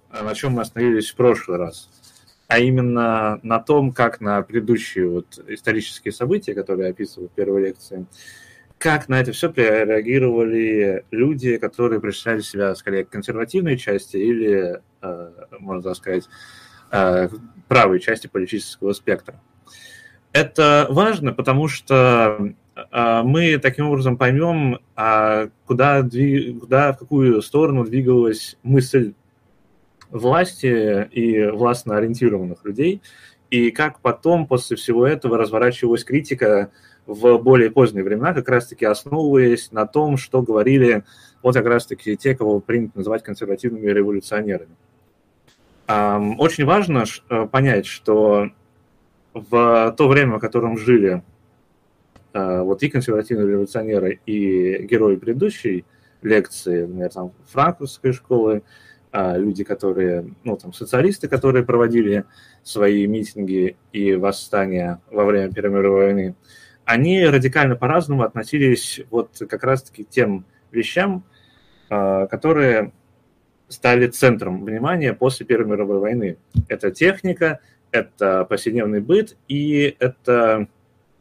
на чем мы остановились в прошлый раз, а именно на том, как на предыдущие вот исторические события, которые я описывал в первой лекции, как на это все реагировали люди, которые представляли себя скорее консервативной части или, можно так сказать, правой части политического спектра. Это важно, потому что мы таким образом поймем, куда, в какую сторону двигалась мысль власти и властно ориентированных людей, и как потом после всего этого разворачивалась критика в более поздние времена, как раз-таки основываясь на том, что говорили вот как раз-таки те, кого принято называть консервативными революционерами. Очень важно понять, что в то время, в котором жили вот и консервативные революционеры, и герои предыдущей лекции, например, там, франкфуртской школы, люди, которые, ну, там, социалисты, которые проводили свои митинги и восстания во время Первой мировой войны, они радикально по-разному относились вот как раз-таки к тем вещам, которые стали центром внимания после Первой мировой войны. Это техника, это повседневный быт и это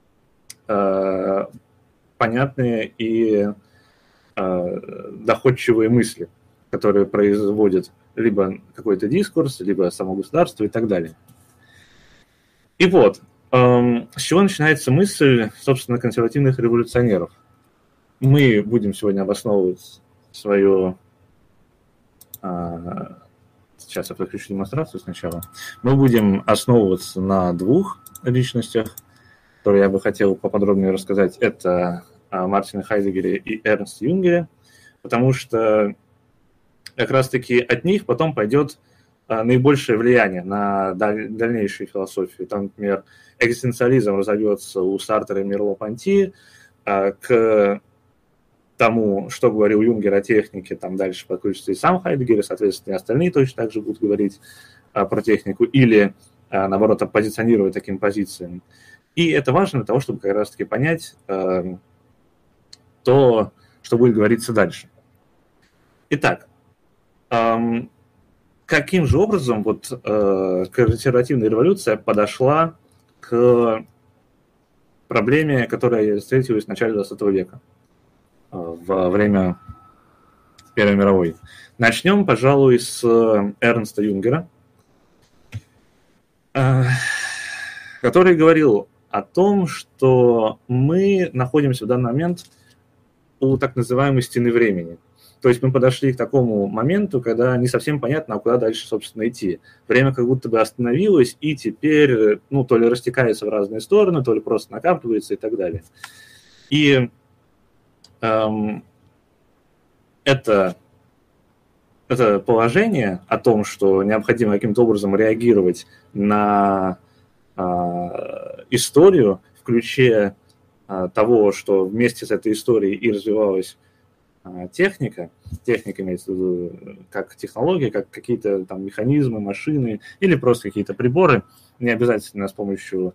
понятные и доходчивые мысли, которые производят либо какой-то дискурс, либо само государство и так далее. И вот, с чего начинается мысль, собственно, консервативных революционеров. Мы будем сегодня обосновывать свою... Сейчас я подключу демонстрацию сначала. Мы будем основываться на двух личностях, которые я бы хотел поподробнее рассказать. Это Мартине Хайдегере и Эрнсте Юнгере, потому что как раз-таки от них потом пойдет наибольшее влияние на дальнейшую философию. Там, например, экзистенциализм разовьется у Сартера и Мерло-Понти, к тому, что говорил Юнгер о технике, там дальше подключится и сам Хайдегер, и, соответственно, и остальные точно так же будут говорить про технику или, наоборот, оппозиционировать таким позициям. И это важно для того, чтобы как раз-таки понять то, что будет говориться дальше. Итак, каким же образом вот консервативная революция подошла к проблеме, которая встретилась в начале 20 века, во время Первой мировой? Начнем, пожалуй, с Эрнста Юнгера, который говорил о том, что мы находимся в данный момент у так называемой стены времени. То есть мы подошли к такому моменту, когда не совсем понятно, а куда дальше, собственно, идти. Время как будто бы остановилось, и теперь, ну, то ли растекается в разные стороны, то ли просто накапливается и так далее. И это положение о том, что необходимо каким-то образом реагировать на историю в ключе того, что вместе с этой историей и развивалась техника. Техника имеется в виду как технология, как какие-то там механизмы, машины или просто какие-то приборы, не обязательно с помощью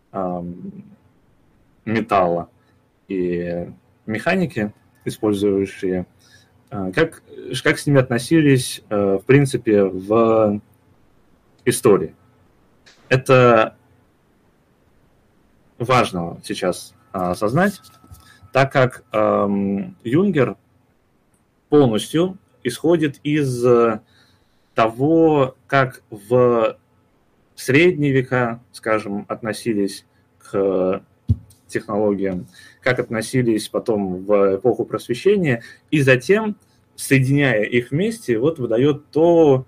металла и механики, использующие. Как с ними относились, в принципе, в истории. Это важно сейчас осознать, так как Юнгер полностью исходит из того, как в средние века, скажем, относились к технологиям, как относились потом в эпоху просвещения, и затем, соединяя их вместе, вот выдает ту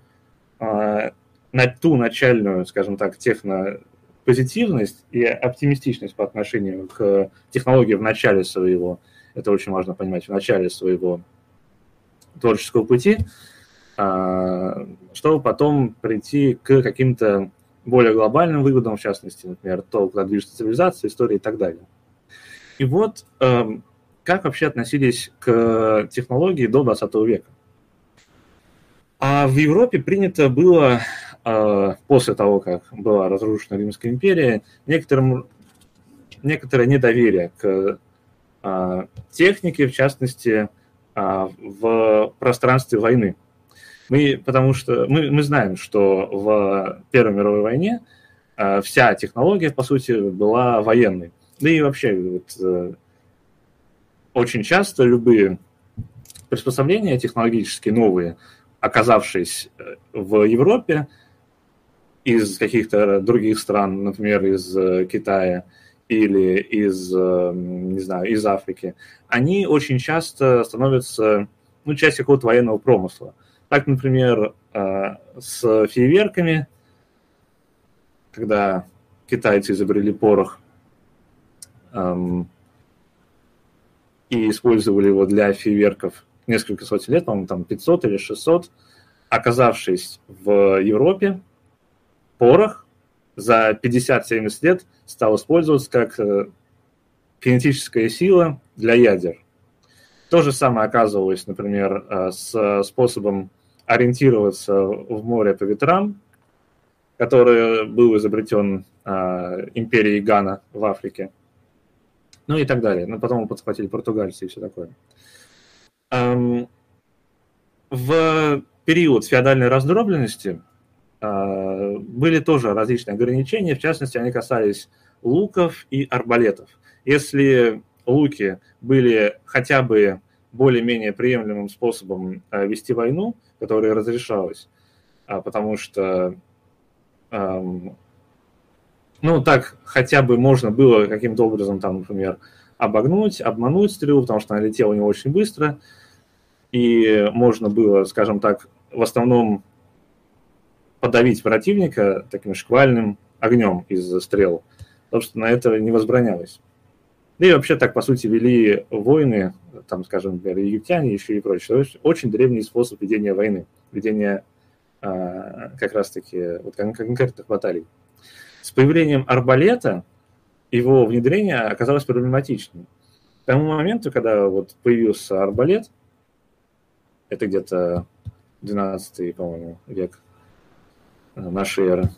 начальную, скажем так, технопозитивность и оптимистичность по отношению к технологии в начале своего, это очень важно понимать, в начале своего творческого пути, чтобы потом прийти к каким-то более глобальным выводам, в частности, например, то, куда движется цивилизация, история и так далее. И вот как вообще относились к технологии до 20 века. А в Европе принято было, после того, как была разрушена Римская империя, некоторое недоверие к технике, в частности, в пространстве войны. Потому что мы знаем, что в Первой мировой войне вся технология, по сути, была военной. Да и вообще, вот, очень часто любые приспособления технологические новые, оказавшись в Европе, из каких-то других стран, например, из Китая или из, не знаю, из Африки, они очень часто становятся частью какого-то военного промысла. Так, например, с фейерверками, когда китайцы изобрели порох и использовали его для фейерверков несколько сотен лет, по-моему, там 500 или 600, оказавшись в Европе, порох за 50-70 лет стал использоваться как кинетическая сила для ядер. То же самое оказывалось, например, с способом ориентироваться в море по ветрам, который был изобретен империей Гана в Африке. Ну и так далее. Но потом подхватили португальцы и все такое. В период феодальной раздробленности были тоже различные ограничения. В частности, они касались луков и арбалетов. Если луки были хотя бы более-менее приемлемым способом вести войну, которая разрешалась, потому что так хотя бы можно было каким-то образом, там, например, обмануть стрелу, потому что она летела не очень быстро, и можно было, скажем так, в основном подавить противника таким шквальным огнем из стрел, потому что на это не возбранялось. Да и вообще так, по сути, вели войны, там, скажем, например, египтяне еще и прочее. Очень древний способ ведения войны, ведения как раз-таки вот конкретных баталий. С появлением арбалета его внедрение оказалось проблематичным. К тому моменту, когда вот появился арбалет, это где-то 12-й, по-моему, век нашей эры,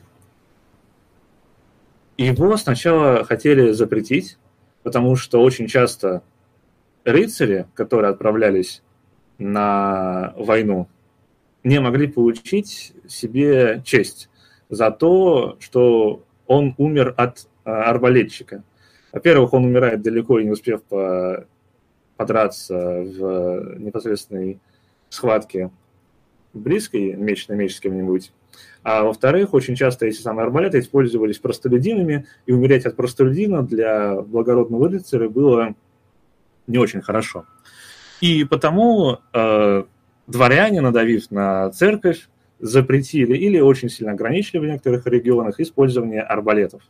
его сначала хотели запретить, потому что очень часто рыцари, которые отправлялись на войну, не могли получить себе честь за то, что он умер от арбалетчика. Во-первых, он умирает далеко и не успев подраться в непосредственной схватке близкой, меч на меч с кем-нибудь. А во-вторых, очень часто эти самые арбалеты использовались простолюдинами, и умереть от простолюдина для благородного рыцаря было не очень хорошо. И потому дворяне, надавив на церковь, запретили или очень сильно ограничили в некоторых регионах использование арбалетов.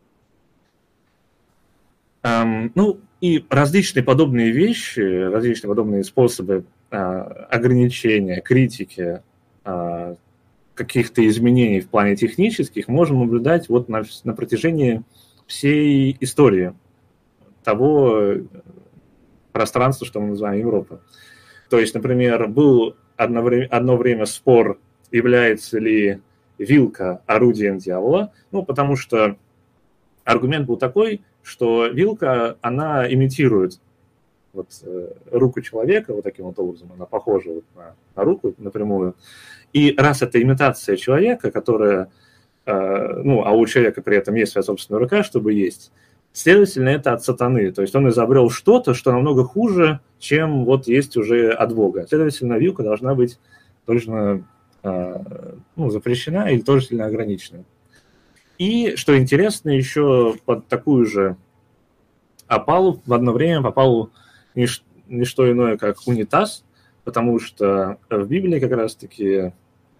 И различные подобные вещи, различные подобные способы ограничения, критики, каких-то изменений в плане технических можем наблюдать вот на протяжении всей истории того пространства, что мы называем Европа. То есть, например, был одно время спор, является ли вилка орудием дьявола, потому что аргумент был такой, что вилка, она имитирует руку человека, вот таким вот образом, она похожа на руку напрямую. И раз это имитация человека, которая, а у человека при этом есть своя собственная рука, чтобы есть, следовательно, это от сатаны. То есть он изобрел что-то, что намного хуже, чем вот есть уже от Бога. Следовательно, вилка должна быть точно запрещена или тоже сильно ограничена. И, что интересно, еще под такую же опалу в одно время попал не что иное, как унитаз, потому что в Библии как раз-таки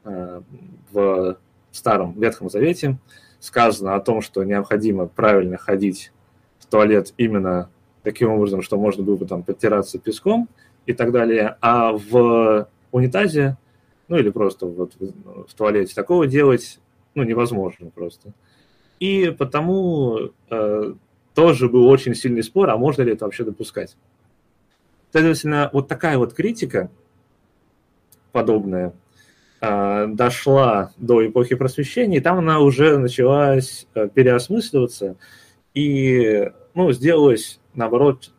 в Старом Ветхом Завете сказано о том, что необходимо правильно ходить в туалет именно таким образом, что можно было бы там подтираться песком и так далее, а в унитазе, или просто вот в туалете такого делать, невозможно просто. И потому тоже был очень сильный спор, а можно ли это вообще допускать. Следовательно, вот такая вот критика подобная дошла до эпохи Просвещения, и там она уже началась переосмысливаться и сделалась, наоборот,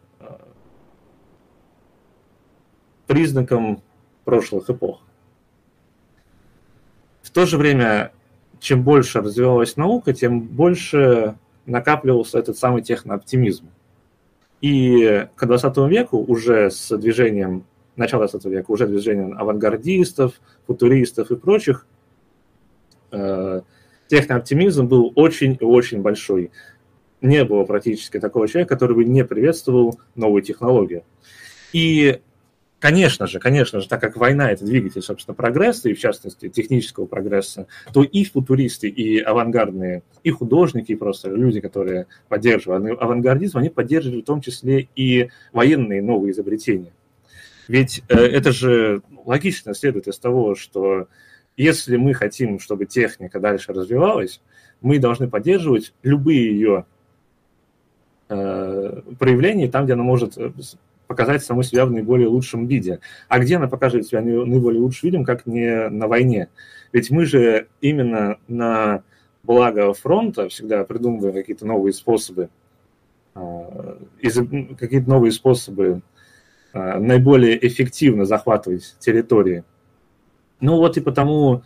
признаком прошлых эпох. В то же время, чем больше развивалась наука, тем больше накапливался этот самый технооптимизм. И к 20 веку уже с движением, начала 20 века, уже движением авангардистов, футуристов и прочих, технооптимизм был очень и очень большой. Не было практически такого человека, который бы не приветствовал новую технологию. И, конечно же, так как война – это двигатель, собственно, прогресса, и в частности технического прогресса, то и футуристы, и авангардные, и художники, и просто люди, которые поддерживали авангардизм, они поддерживали в том числе и военные новые изобретения. Ведь это же логично следует из того, что если мы хотим, чтобы техника дальше развивалась, мы должны поддерживать любые ее проявления там, где она может показать саму себя в наиболее лучшем виде. А где она покажет себя наиболее лучшим видом, как не на войне? Ведь мы же именно на благо фронта всегда придумываем какие-то новые способы, наиболее эффективно захватывать территории. Ну вот и потому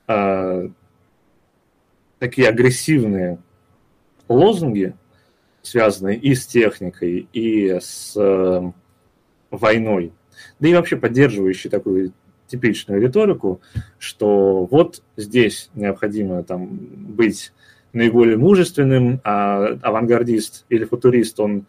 такие агрессивные лозунги, связанные и с техникой, и с войной, да и вообще поддерживающие такую типичную риторику, что вот здесь необходимо там быть наиболее мужественным, а авангардист или футурист, он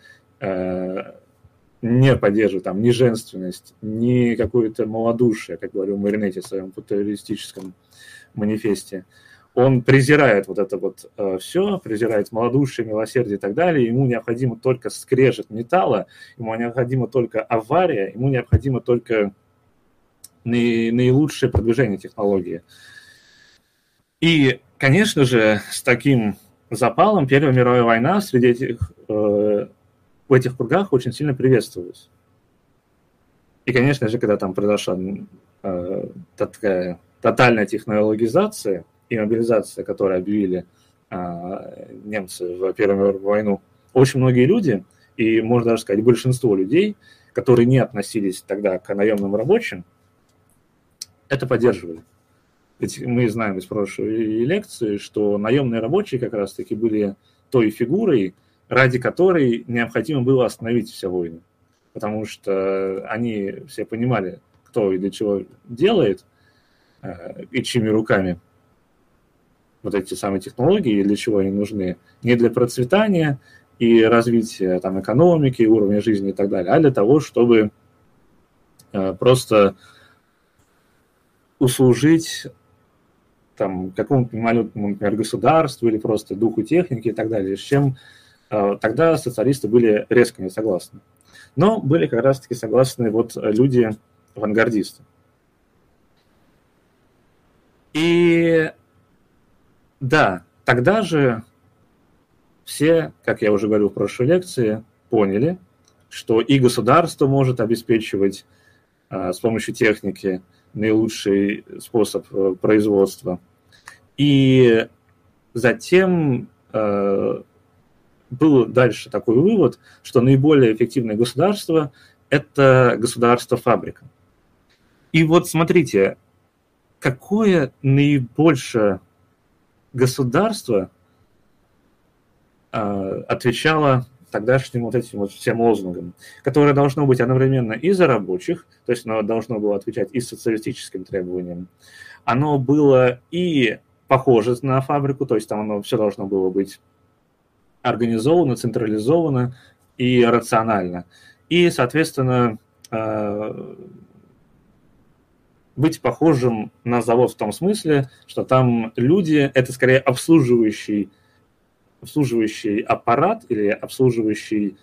не поддерживает там ни женственность, ни какое-то малодушие, как говорил Маринетти в своем футуристическом манифесте. Он презирает вот это вот все, презирает малодушие, милосердие и так далее. Ему необходимо только скрежет металла, ему необходимо только авария, ему необходимо только наилучшее продвижение технологии. И, конечно же, с таким запалом Первая мировая война среди этих, в этих кругах очень сильно приветствовалась. И, конечно же, когда там произошла такая тотальная технологизация и мобилизация, которую объявили немцы в Первую мировую войну, очень многие люди, и можно даже сказать большинство людей, которые не относились тогда к наемным рабочим, это поддерживали. Ведь мы знаем из прошлой лекции, что наемные рабочие как раз-таки были той фигурой, ради которой необходимо было остановить все войны. Потому что они все понимали, кто и для чего делает, и чьими руками вот эти самые технологии, и для чего они нужны. Не для процветания и развития там, экономики, уровня жизни и так далее, а для того, чтобы просто услужить там, какому-то мимолетному, например, государству или просто духу техники и так далее, с чем тогда социалисты были резко не согласны. Но были как раз-таки согласны вот люди-авангардисты. И да, тогда же все, как я уже говорил в прошлой лекции, поняли, что и государство может обеспечивать с помощью техники наилучший способ производства. И затем был дальше такой вывод, что наиболее эффективное государство – это государство-фабрика. И вот смотрите, какое наибольшее государство отвечало тогдашним вот этим вот всем лозунгам, которое должно быть одновременно и за рабочих, то есть оно должно было отвечать и социалистическим требованиям, оно было и похоже на фабрику, то есть там оно все должно было быть организовано, централизовано и рационально. И, соответственно, быть похожим на завод в том смысле, что там люди – это скорее обслуживающий аппарат или обслуживающий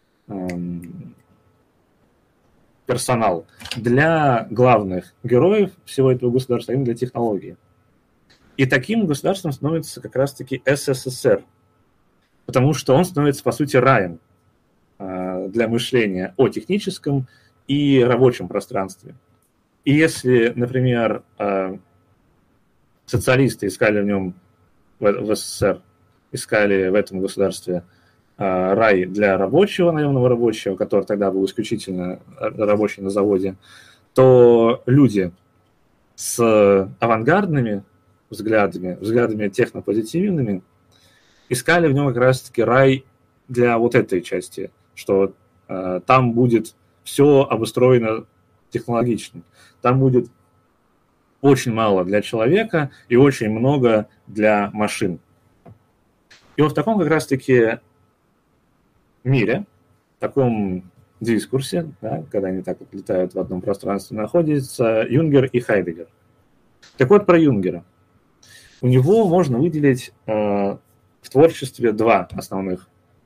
персонал для главных героев всего этого государства, именно для технологии. И таким государством становится как раз-таки СССР, потому что он становится, по сути, раем для мышления о техническом и рабочем пространстве. И если, например, социалисты искали в нем, в СССР, искали в этом государстве рай для рабочего, наемного рабочего, который тогда был исключительно рабочий на заводе, то люди с авангардными взглядами технопозитивными, искали в нем как раз-таки рай для вот этой части, что там будет все обустроено технологично. Там будет очень мало для человека и очень много для машин. И вот в таком как раз-таки мире, в таком дискурсе, да, когда они так вот летают в одном пространстве, находятся Юнгер и Хайдеггер. Так вот, про Юнгера. У него можно выделить в творчестве два основных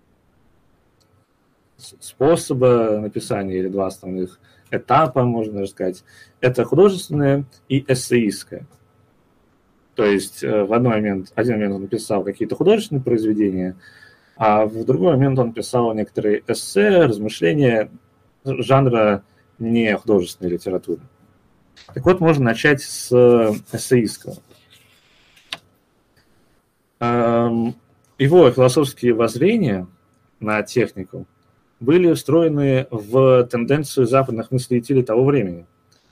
способа написания или два основных этапа, можно даже сказать. Это художественное и эссеистское. То есть один момент он написал какие-то художественные произведения, а в другой момент он писал некоторые эссе, размышления жанра не художественной литературы. Так вот, можно начать с эссеистского. Его философские воззрения на технику были встроены в тенденцию западных мыслителей того времени,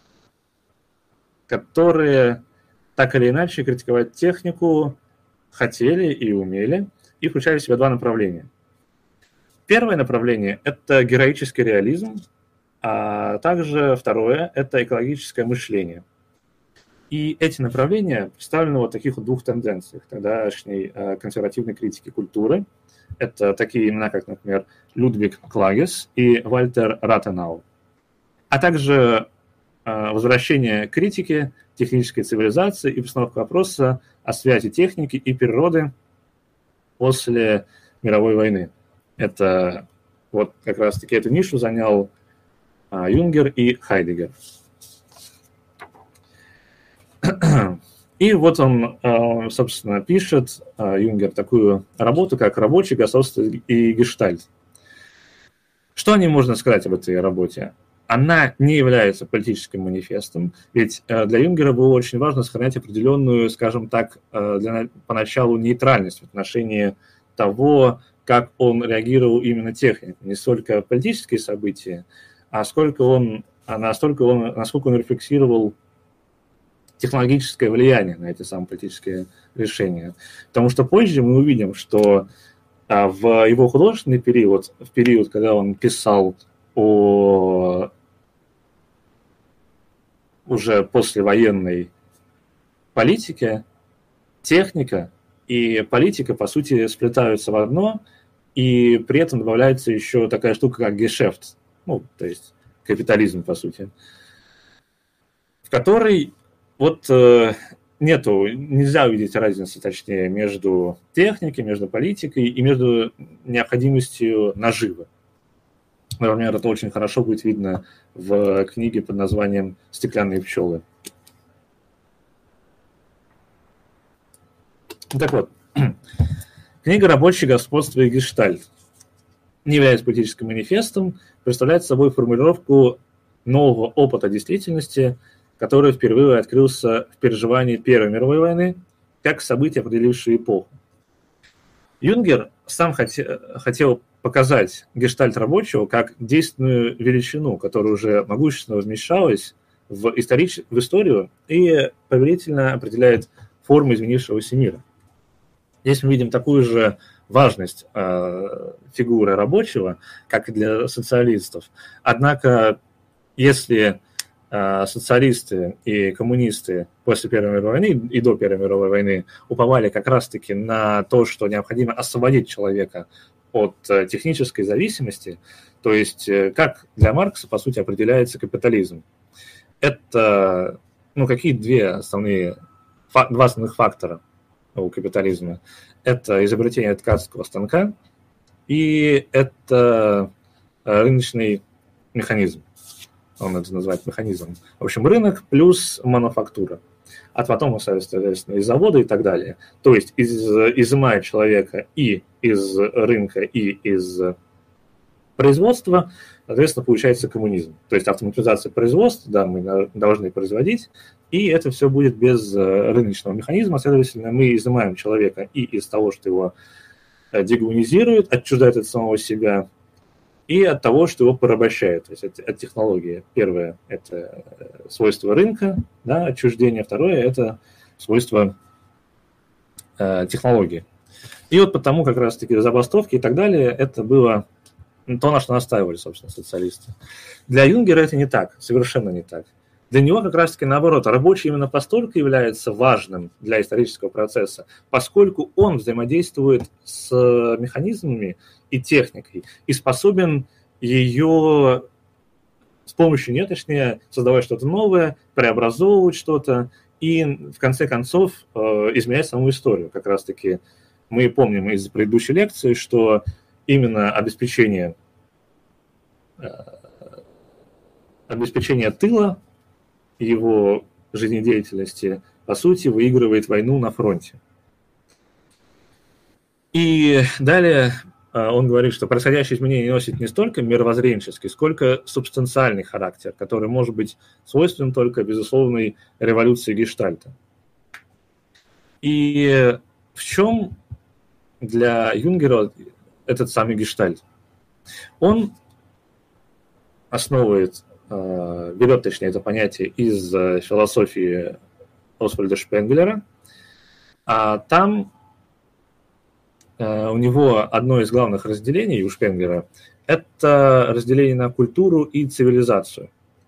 которые так или иначе критиковать технику хотели и умели, и включали в себя два направления. Первое направление – это героический реализм, а также второе – это экологическое мышление. И эти направления представлены в вот таких вот двух тенденциях тогдашней консервативной критики культуры. Это такие имена, как, например, Людвиг Клагес и Вальтер Ратенау. А также возвращение критики технической цивилизации и постановка вопроса о связи техники и природы после мировой войны. Это вот как раз-таки эту нишу занял Юнгер и Хайдеггер. И вот он, собственно, пишет, Юнгер, такую работу, как «Рабочий, господство и гештальт». Что о ней можно сказать об этой работе? Она не является политическим манифестом, ведь для Юнгера было очень важно сохранять определенную, скажем так, поначалу нейтральность в отношении того, как он реагировал именно на технику. Не столько политические события, а насколько он рефлексировал технологическое влияние на эти самые политические решения. Потому что позже мы увидим, что в его художественный период, в период, когда он писал о уже послевоенной политике, техника и политика, по сути, сплетаются в одно, и при этом добавляется еще такая штука, как гешефт, то есть капитализм, по сути, в которой нельзя увидеть разницы, точнее, между техникой, между политикой и между необходимостью наживы. Например, это очень хорошо будет видно в книге под названием «Стеклянные пчелы». Так вот, книга «Рабочий, господство и гештальт» не является политическим манифестом, представляет собой формулировку нового опыта действительности, который впервые открылся в переживании Первой мировой войны, как событие, определившее эпоху. Юнгер сам хотел показать гештальт рабочего как действенную величину, которая уже могущественно вмещалась в историю и повелительно определяет форму изменившегося мира. Здесь мы видим такую же важность фигуры рабочего, как и для социалистов. Однако, если социалисты и коммунисты после Первой мировой войны и до Первой мировой войны уповали как раз-таки на то, что необходимо освободить человека от технической зависимости, то есть как для Маркса, по сути, определяется капитализм. Это, какие два основных фактора у капитализма? Это изобретение ткацкого станка и это рыночный механизм. Он это называет механизмом. В общем, рынок плюс мануфактура. А потом, соответственно, из завода и так далее. То есть, изымая человека и из рынка, и из производства, соответственно, получается коммунизм. То есть, автоматизация производства, да, мы должны производить, и это все будет без рыночного механизма. Следовательно, мы изымаем человека и из того, что его дегуманизирует, отчуждает от самого себя, и от того, что его порабощает, то есть от технологии. Первое – это свойство рынка, да, отчуждение. Второе – это свойство технологии. И вот потому как раз-таки забастовки и так далее, это было то, на что настаивали, собственно, социалисты. Для Юнгера это не так, совершенно не так. Для него как раз-таки наоборот, рабочий именно постольку является важным для исторического процесса, поскольку он взаимодействует с механизмами и техникой и способен ее с помощью нее, точнее, создавать что-то новое, преобразовывать что-то и, в конце концов, изменять саму историю. Как раз-таки мы помним из предыдущей лекции, что именно обеспечение тыла, его жизнедеятельности, по сути, выигрывает войну на фронте. И далее он говорит, что происходящие изменения носят не столько мировоззренческий, сколько субстанциальный характер, который может быть свойственен только безусловной революции Гештальта. И в чем для Юнгера этот самый Гештальт? Он берет, точнее, это понятие из философии Освальда Шпенглера, а там у него одно из главных разделений у Шпенглера – это разделение на культуру и цивилизацию.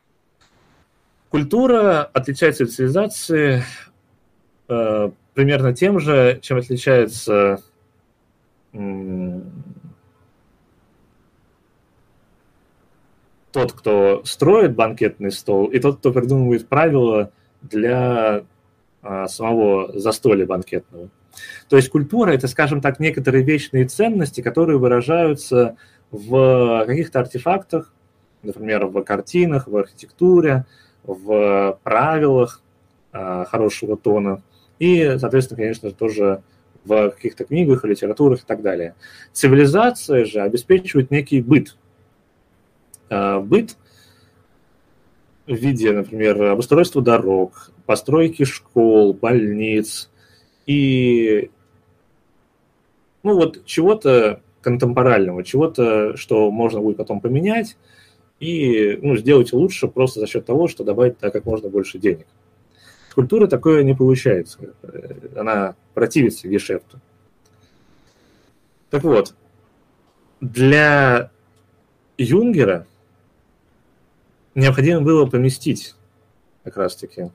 Культура отличается от цивилизации примерно тем же, чем отличается тот, кто строит банкетный стол, и тот, кто придумывает правила для самого застолья банкетного. То есть культура – это, скажем так, некоторые вечные ценности, которые выражаются в каких-то артефактах, например, в картинах, в архитектуре, в правилах хорошего тона и, соответственно, конечно, тоже в каких-то книгах, литературах и так далее. Цивилизация же обеспечивает некий быт. Быт в виде, например, обустройства дорог, постройки школ, больниц и чего-то контемпорального, чего-то, что можно будет потом поменять и сделать лучше просто за счет того, что добавить туда как можно больше денег. С культурой такое не получается. Она противится гешефту. Так вот, для Юнгера необходимо было поместить как раз-таки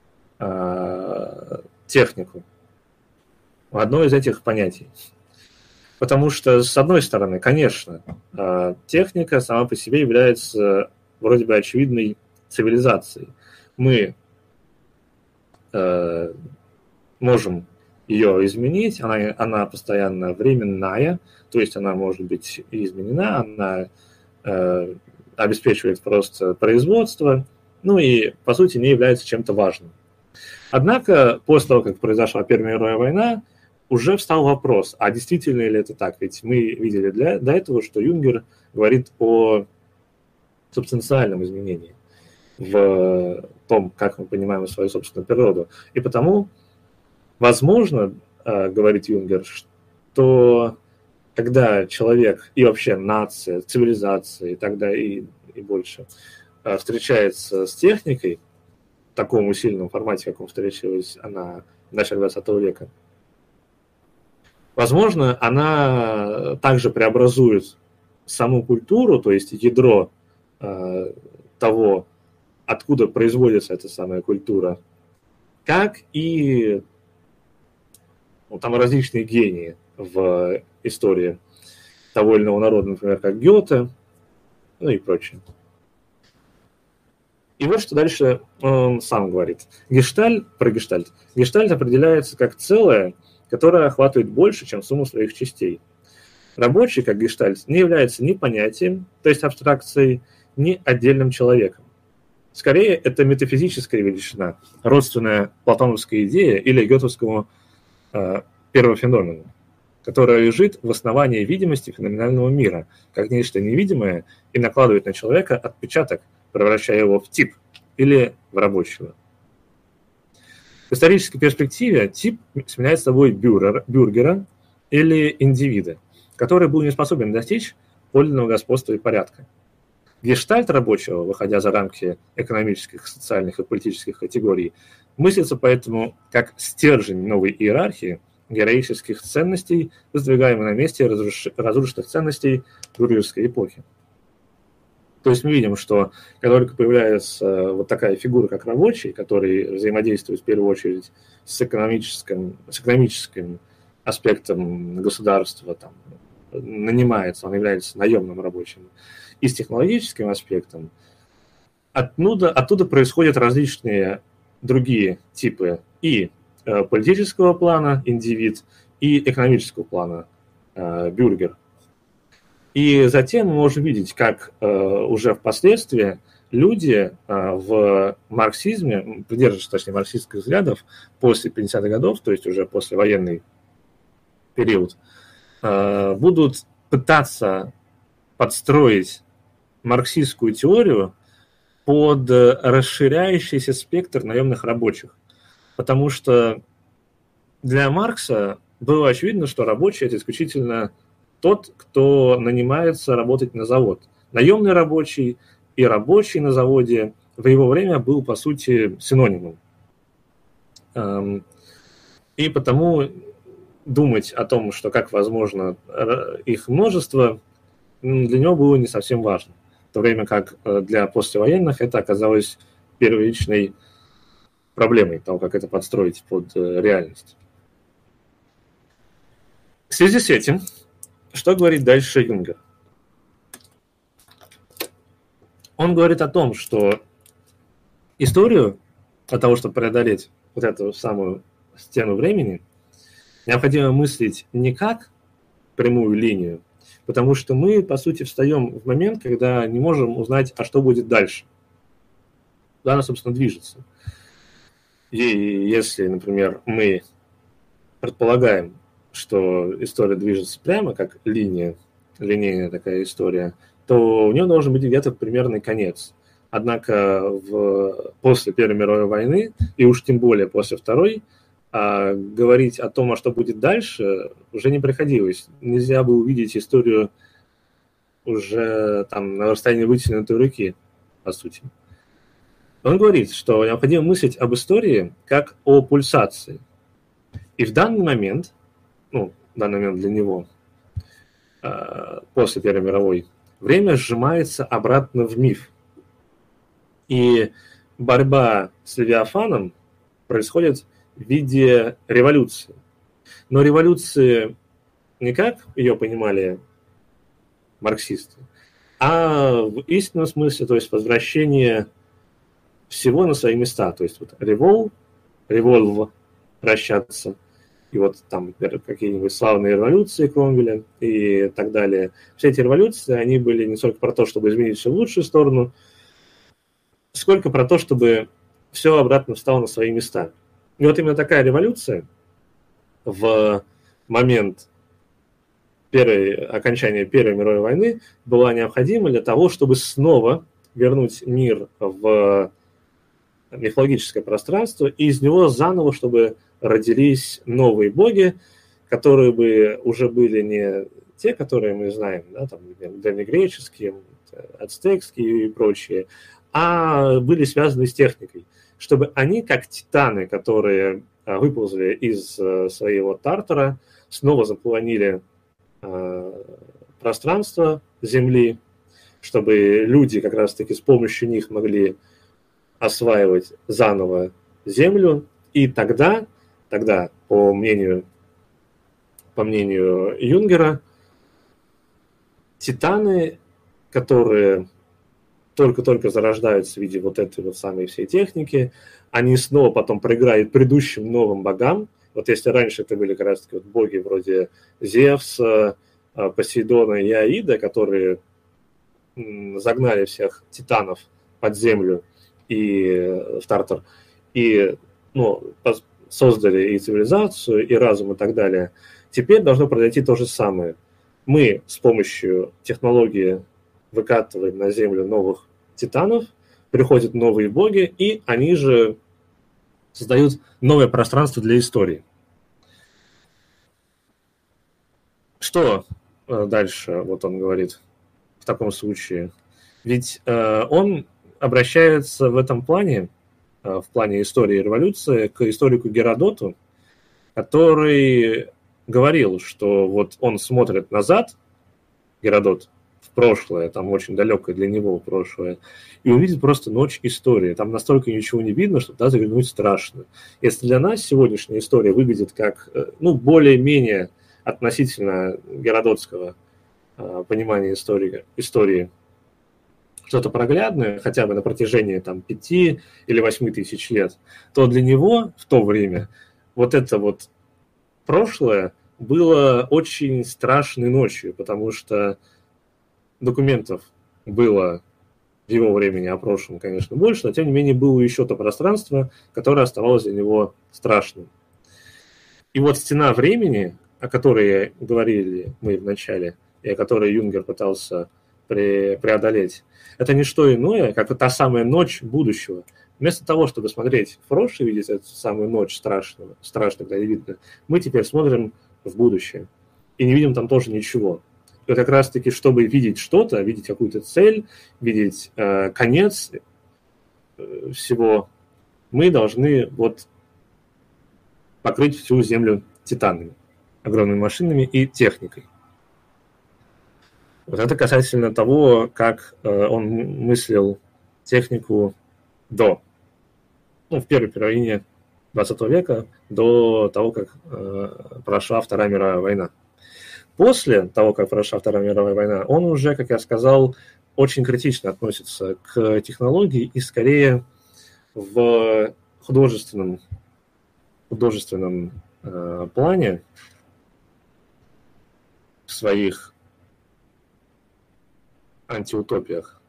технику в одно из этих понятий. Потому что, с одной стороны, конечно, техника сама по себе является вроде бы очевидной цивилизацией. Мы можем ее изменить, она постоянно временная, то есть она может быть изменена, она обеспечивает просто производство, и, по сути, не является чем-то важным. Однако, после того, как произошла Первая мировая война, уже встал вопрос, а действительно ли это так? Ведь мы видели до этого, что Юнгер говорит о субстанциальном изменении в том, как мы понимаем свою собственную природу. И потому, возможно, говорит Юнгер, что когда человек и вообще нация, цивилизация и так далее, и больше встречается с техникой в таком усиленном формате, в каком встречалась она в начале 20 века, возможно, она также преобразует саму культуру, то есть ядро того, откуда производится эта самая культура, как и там различные гении в истории того или иного народа, например, как Гёте, и прочее. И вот что дальше он сам говорит. Гештальт определяется как целое, которое охватывает больше, чем сумму своих частей. Рабочий, как гештальт, не является ни понятием, то есть абстракцией, ни отдельным человеком. Скорее, это метафизическая величина, родственная платоновской идее или гётовскому первофеномену, которая лежит в основании видимости феноменального мира, как нечто невидимое, и накладывает на человека отпечаток, превращая его в тип или в рабочего. В исторической перспективе тип сменяет собой бюргера или индивида, который был не способен достичь подлинного господства и порядка. Гештальт рабочего, выходя за рамки экономических, социальных и политических категорий, мыслится поэтому как стержень новой иерархии, героических ценностей, воздвигаемых на месте разрушенных ценностей бюргерской эпохи. То есть мы видим, что как только появляется вот такая фигура, как рабочий, который взаимодействует в первую очередь с экономическим аспектом государства, там, нанимается, он является наемным рабочим, и с технологическим аспектом, оттуда происходят различные другие типы и политического плана, индивид, и экономического плана, бюргер. И затем мы можем видеть, как уже впоследствии люди в марксизме, придерживаясь, точнее, марксистских взглядов, после 50-х годов, то есть уже после военный период, будут пытаться подстроить марксистскую теорию под расширяющийся спектр наемных рабочих. Потому что для Маркса было очевидно, что рабочий – это исключительно тот, кто нанимается работать на завод. Наемный рабочий и рабочий на заводе в его время был, по сути, синонимом. И потому думать о том, что как возможно их множество, для него было не совсем важно. В то время как для послевоенных это оказалось первичной проблемой того, как это подстроить под реальность. В связи с этим, что говорит дальше Юнгер? Он говорит о том, что историю для того, чтобы преодолеть вот эту самую стену времени, необходимо мыслить не как прямую линию, потому что мы, по сути, встаем в момент, когда не можем узнать, а что будет дальше. Куда она, собственно, движется. И если, например, мы предполагаем, что история движется прямо, как линейная такая история, то у нее должен быть где-то примерный конец. Однако после Первой мировой войны, и уж тем более после Второй, говорить о том, а что будет дальше, уже не приходилось. Нельзя было увидеть историю уже там на расстоянии вытянутой руки, по сути. Он говорит, что необходимо мыслить об истории как о пульсации. И в данный момент, для него, после Первой мировой, время сжимается обратно в миф. И борьба с Левиафаном происходит в виде революции. Но революции не как ее понимали марксисты, а в истинном смысле, то есть возвращение всего на свои места. То есть вот револв, вращаться, и вот там какие-нибудь славные революции Кромвеля и так далее. Все эти революции, они были не только про то, чтобы изменить все в лучшую сторону, сколько про то, чтобы все обратно встало на свои места. И вот именно такая революция в момент окончания Первой мировой войны была необходима для того, чтобы снова вернуть мир в мифологическое пространство, и из него заново, чтобы родились новые боги, которые бы уже были не те, которые мы знаем, да, там, древнегреческие, ацтекские и прочие, а были связаны с техникой, чтобы они, как титаны, которые выползли из своего Тартара, снова заполонили пространство Земли, чтобы люди как раз-таки с помощью них могли осваивать заново Землю, и тогда, по мнению Юнгера, титаны, которые только-только зарождаются в виде вот этой вот самой всей техники, они снова потом проиграют предыдущим новым богам. Вот если раньше это были как раз-таки вот боги вроде Зевса, Посейдона и Аида, которые загнали всех титанов под землю и в Тартар, и создали и цивилизацию, и разум, и так далее. Теперь должно произойти то же самое. Мы с помощью технологии выкатываем на землю новых титанов, приходят новые боги, и они же создают новое пространство для истории. Что дальше, вот он говорит, в таком случае? Ведь он обращается в этом плане, в плане истории революции, к историку Геродоту, который говорил, что вот он смотрит назад, Геродот, в прошлое, там очень далекое для него прошлое, и увидит просто ночь истории. Там настолько ничего не видно, что туда заглянуть страшно. Если для нас сегодняшняя история выглядит как, более-менее относительно геродотского понимания истории, что-то проглядное, хотя бы на протяжении 5 или 8 тысяч лет, то для него в то время вот это вот прошлое было очень страшной ночью, потому что документов было в его времени о прошлом, конечно, больше, но тем не менее было еще то пространство, которое оставалось для него страшным. И вот стена времени, о которой говорили мы в начале, и о которой Юнгер пытался преодолеть, это не что иное, как та самая ночь будущего. Вместо того, чтобы смотреть в прошлое, видеть эту самую ночь страшную, когда не видно, мы теперь смотрим в будущее. И не видим там тоже ничего. И как раз-таки, чтобы видеть что-то, видеть какую-то цель, видеть конец всего, мы должны вот покрыть всю Землю титанами, огромными машинами и техникой. Вот это касательно того, как он мыслил технику в первой половине 20 века, до того, как прошла Вторая мировая война. После того, как прошла Вторая мировая война, он уже, как я сказал, очень критично относится к технологии и скорее в художественном плане в своих антиутопиях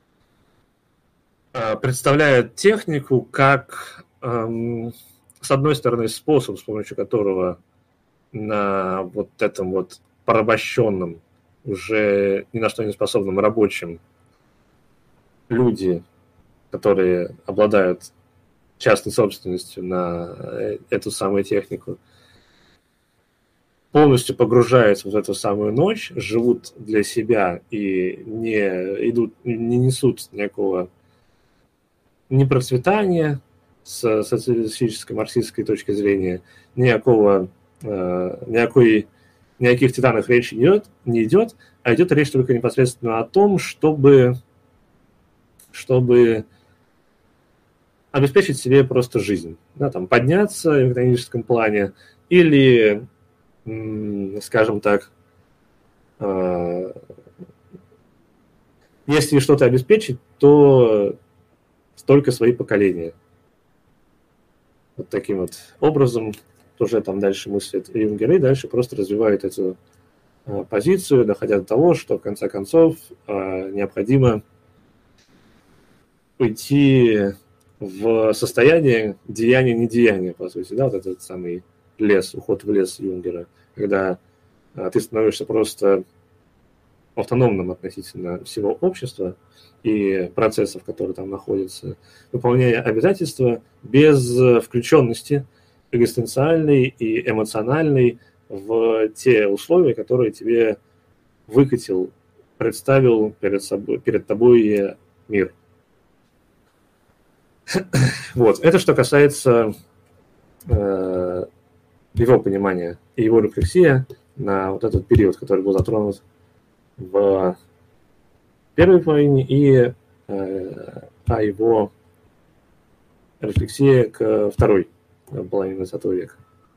представляет технику как, с одной стороны, способ, с помощью которого на вот этом вот порабощенном, уже ни на что не способном рабочем люди, которые обладают частной собственностью на эту самую технику, полностью погружаются в эту самую ночь, живут для себя и не несут никакого ни процветания с социалистической, марксистской точки зрения, никаких титанах речи не идет, а идет речь только непосредственно о том, чтобы обеспечить себе просто жизнь, подняться в экономическом плане или, скажем так, если что-то обеспечить, то только свои поколения. Вот таким вот образом тоже там дальше мыслит Юнгер и дальше просто развивает эту позицию, доходя до того, что в конце концов необходимо уйти в состояние деяния-недеяния, по сути, вот этот самый уход в лес Юнгера, когда ты становишься просто автономным относительно всего общества и процессов, которые там находятся, выполняя обязательства без включенности экзистенциальной и эмоциональной в те условия, которые тебе представил перед тобой мир. Вот. Это что касается его понимания и его рефлексия на вот этот период, который был затронут в первой половине, и его рефлексия к второй половине 20 века.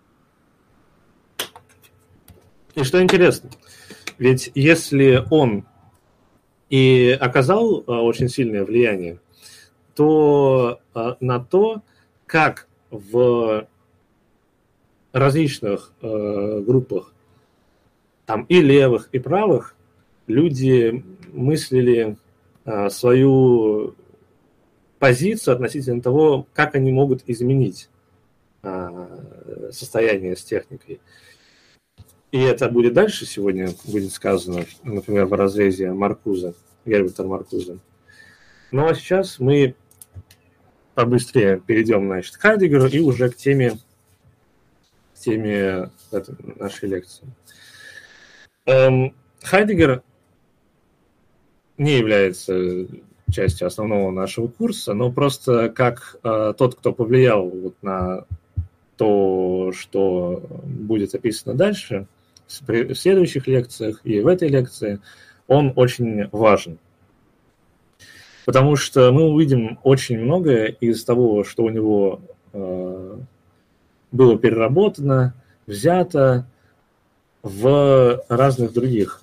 И что интересно, ведь если он и оказал очень сильное влияние, то на то, как в различных группах, там и левых, и правых, люди мыслили свою позицию относительно того, как они могут изменить состояние с техникой. И это будет дальше сегодня, будет сказано, например, в разрезе Маркуза, Герберта Маркуза. Ну а сейчас мы побыстрее перейдем, к Хайдеггеру и уже к теме нашей лекции. Хайдеггер не является частью основного нашего курса, но просто как тот, кто повлиял на то, что будет описано дальше, в следующих лекциях и в этой лекции, он очень важен. Потому что мы увидим очень многое из того, что у него было переработано, взято в разных других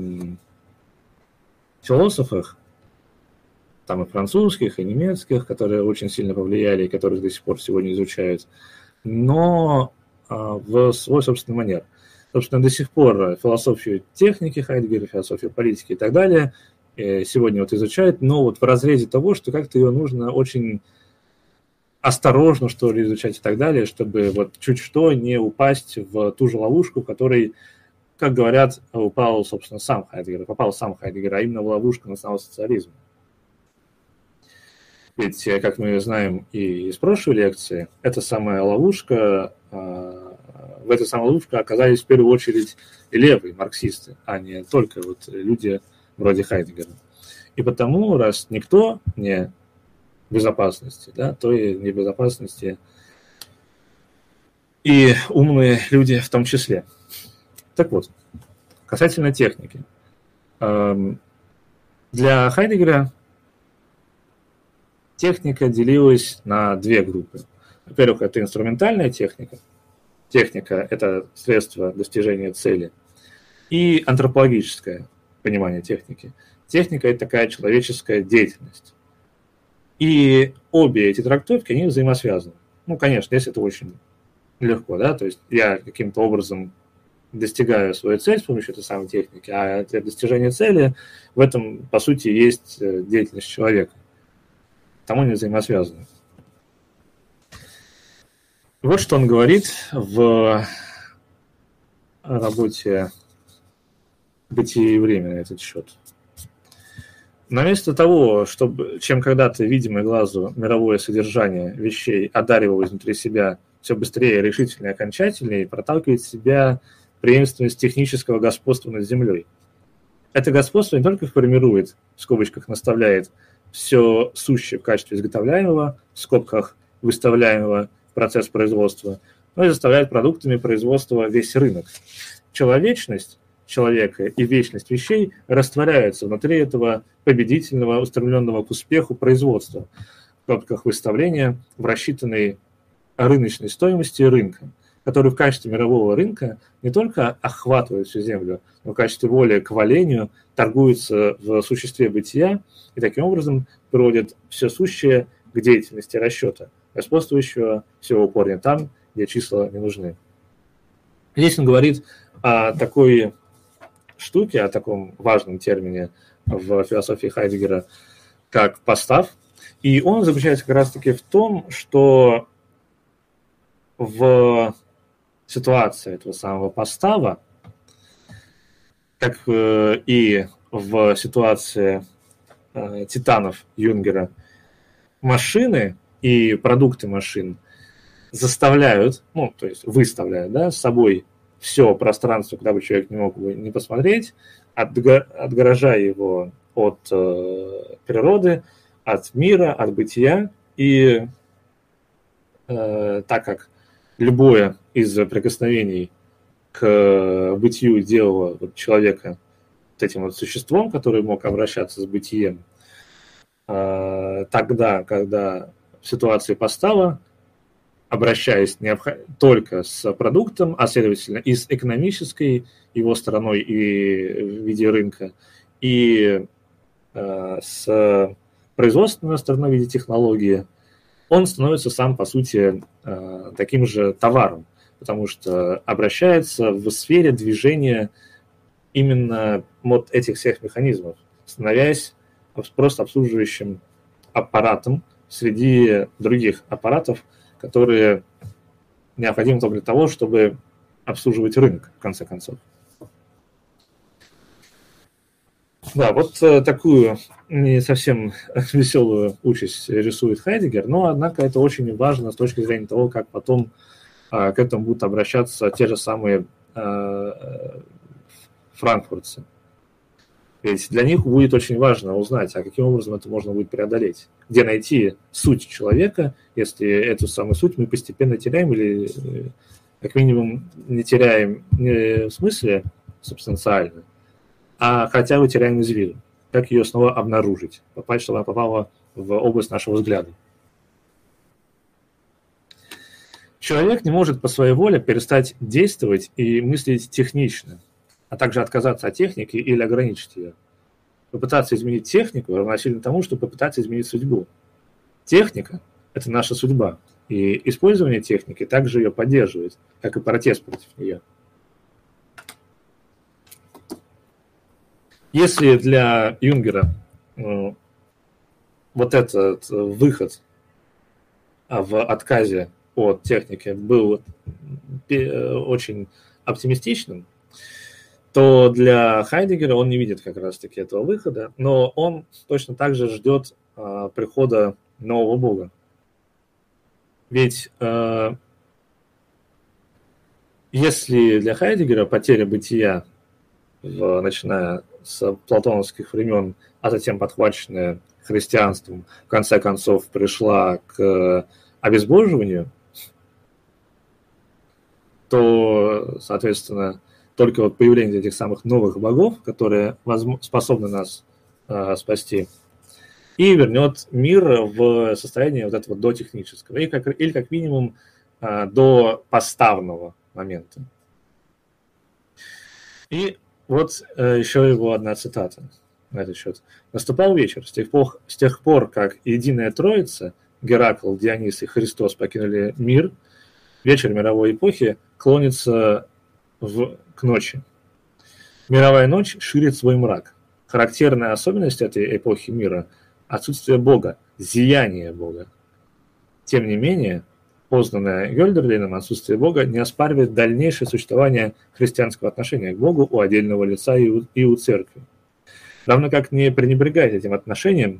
философах, там и французских, и немецких, которые очень сильно повлияли и которых до сих пор сегодня изучают, но в свой собственный манер. Собственно, до сих пор философию техники Хайдеггера, философию политики и так далее сегодня вот изучают, но вот в разрезе того, что как-то ее нужно очень осторожно, что ли, изучать и так далее, чтобы вот чуть что не упасть в ту же ловушку, в которой, как говорят, попал сам Хайдеггер, а именно в ловушку национал-социализма. Ведь, как мы знаем и из прошлой лекции, эта самая ловушка, в этой самой ловушке оказались в первую очередь и левые марксисты, а не только вот люди вроде Хайдеггера. И потому, раз никто не в безопасности, да, то и не в безопасности и умные люди в том числе. Так вот, касательно техники. Для Хайдеггера техника делилась на две группы. Во-первых, это инструментальная техника. Техника – это средство достижения цели. И антропологическое понимание техники. Техника – это такая человеческая деятельность. И обе эти трактовки, они взаимосвязаны. Ну, конечно, если это очень легко, да, то есть я каким-то образом достигаю свою цель с помощью этой самой техники, а для достижения цели в этом, по сути, есть деятельность человека. Тому не взаимосвязаны. Вот что он говорит в работе «Бытие и время» на этот счет. Вместо того, чтобы, чем когда-то видимое глазу мировое содержание вещей одаривало изнутри себя все быстрее, решительнее, окончательнее, проталкивает в себя преемственность технического господства над землей. Это господство не только формирует, в скобочках наставляет, все сущее в качестве изготовляемого, в скобках выставляемого в процесс производства, но и заставляет продуктами производства весь рынок. Человечность человека и вечность вещей растворяются внутри этого победительного, устремленного к успеху производства, в скобках выставления в рассчитанной рыночной стоимости рынка, который в качестве мирового рынка не только охватывает всю землю, но в качестве воли к валению торгуется в существе бытия и таким образом приводит все сущее к деятельности расчета, господствующего всего упорнее там, где числа не нужны. Здесь он говорит о такой штуке, о таком важном термине в философии Хайдеггера, как постав. И он заключается как раз-таки в том, что в ситуации этого самого постава, как и в ситуации титанов Юнгера, машины и продукты машин заставляют, ну, то есть выставляют, да, с собой все пространство, куда бы человек не мог бы не посмотреть, отгорожая его от природы, от мира, от бытия. И так как любое из прикосновений к бытию делало вот человека вот этим вот существом, который мог обращаться с бытием, тогда, когда в ситуации постава, обращаясь только с продуктом, а следовательно и с экономической его стороной и в виде рынка, и с производственной стороной в виде технологии, он становится сам, по сути, таким же товаром, потому что обращается в сфере движения именно вот этих всех механизмов, становясь просто обслуживающим аппаратом среди других аппаратов, которые необходимы только для того, чтобы обслуживать рынок, в конце концов. Да, вот такую не совсем веселую участь рисует Хайдеггер, но, однако, это очень важно с точки зрения того, как потом к этому будут обращаться те же самые франкфуртцы. Ведь для них будет очень важно узнать, а каким образом это можно будет преодолеть. Где найти суть человека, если эту самую суть мы постепенно теряем или, как минимум, не теряем не в смысле субстанциально, а хотя бы теряем из виду. Как ее снова обнаружить, чтобы она попала в область нашего взгляда. Человек не может по своей воле перестать действовать и мыслить технично, а также отказаться от техники или ограничить ее. Попытаться изменить технику равносильно тому, что попытаться изменить судьбу. Техника – это наша судьба, и использование техники также ее поддерживает, как и протест против нее. Если для Юнгера вот этот выход в отказе от техники был очень оптимистичным, то для Хайдеггера он не видит как раз-таки этого выхода, но он точно так же ждет прихода нового бога. Ведь если для Хайдеггера потеря бытия, начиная с платоновских времен, а затем подхваченная христианством, в конце концов пришла к обезбоживанию, то, соответственно, только вот появление этих самых новых богов, которые способны нас спасти, и вернет мир в состояние вот этого дотехнического, или как минимум до поставного момента. И вот еще его одна цитата на этот счет. «Наступал вечер. С тех пор, как единая Троица, Геракл, Дионис и Христос покинули мир, вечер мировой эпохи клонится к ночи. Мировая ночь ширит свой мрак. Характерная особенность этой эпохи мира – отсутствие Бога, зияние Бога. Тем не менее, познанное Гёльдерлином отсутствие Бога не оспаривает дальнейшее существование христианского отношения к Богу у отдельного лица и у церкви. Равно как не пренебрегает этим отношением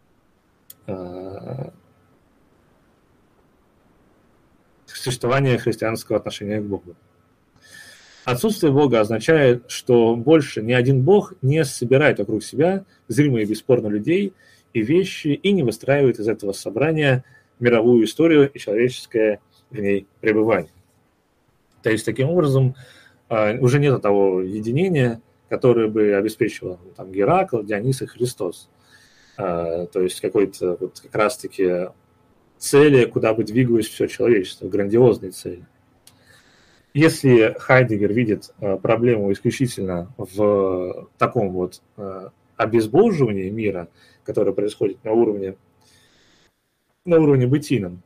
существование христианского отношения к Богу. Отсутствие Бога означает, что больше ни один Бог не собирает вокруг себя зримые и бесспорно людей и вещи и не выстраивает из этого собрания мировую историю и человеческое в ней пребывание. То есть, таким образом, уже нет того единения, которое бы обеспечивало там, Геракл, Дионис и Христос. То есть, какой-то вот как раз-таки цели, куда бы двигалось все человечество, грандиозные цели. Если Хайдеггер видит проблему исключительно в таком вот обезбоживании мира, которое происходит на уровне бытийном,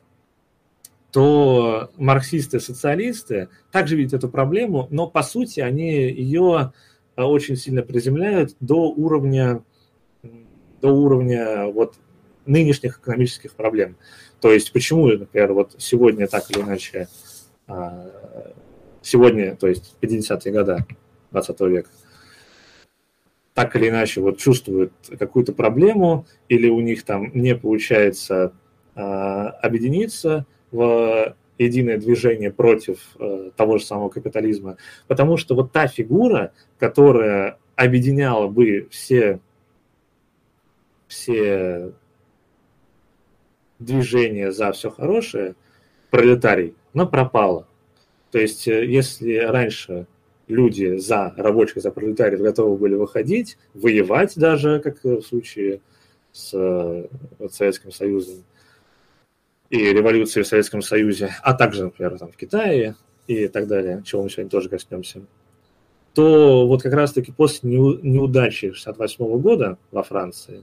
то марксисты-социалисты также видят эту проблему, но по сути они ее очень сильно приземляют до уровня вот нынешних экономических проблем. То есть почему, например, вот сегодня так или иначе, сегодня, то есть 50-е годы 20 века, так или иначе вот чувствуют какую-то проблему, или у них там не получается объединиться в единое движение против того же самого капитализма, потому что вот та фигура, которая объединяла бы все движения за все хорошее, пролетарий, она пропала. То есть, если раньше люди за рабочих, за пролетариев готовы были выходить, воевать даже, как в случае с Советским Союзом и революцией в Советском Союзе, а также, например, там, в Китае и так далее, чего мы сегодня тоже коснемся, то вот как раз-таки после неудачи 1968 года во Франции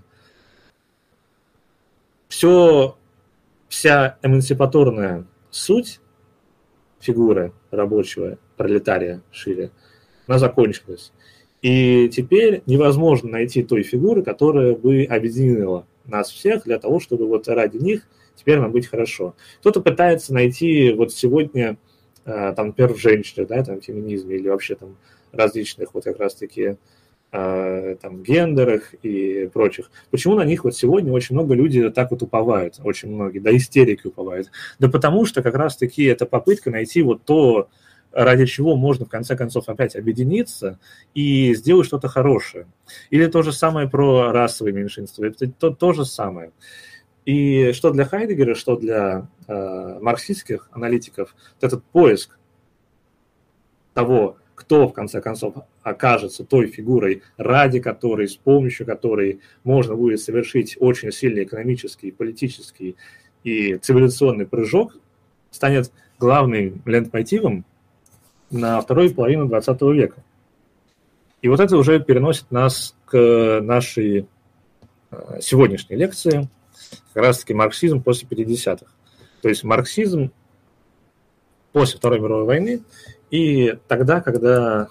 вся эмансипаторная суть фигуры рабочего пролетария шире, она закончилась. И теперь невозможно найти той фигуры, которая бы объединила нас всех для того, чтобы вот ради них теперь нам быть хорошо. Кто-то пытается найти вот сегодня, там, например, в женщинах, да, там, феминизме или вообще там различных вот как раз-таки там, гендерах и прочих. Почему на них вот сегодня очень много людей так вот уповают, очень многие, до истерики уповают? Да потому что как раз-таки это попытка найти вот то ради чего можно в конце концов опять объединиться и сделать что-то хорошее. Или то же самое про расовые меньшинства, это то же самое. И что для Хайдеггера, что для марксистских аналитиков, вот этот поиск того, кто в конце концов окажется той фигурой, ради которой, с помощью которой можно будет совершить очень сильный экономический, политический и цивилизационный прыжок, станет главным лейтмотивом на вторую половину 20 века. И вот это уже переносит нас к нашей сегодняшней лекции, как раз-таки марксизм после 50-х. То есть марксизм после Второй мировой войны и тогда, когда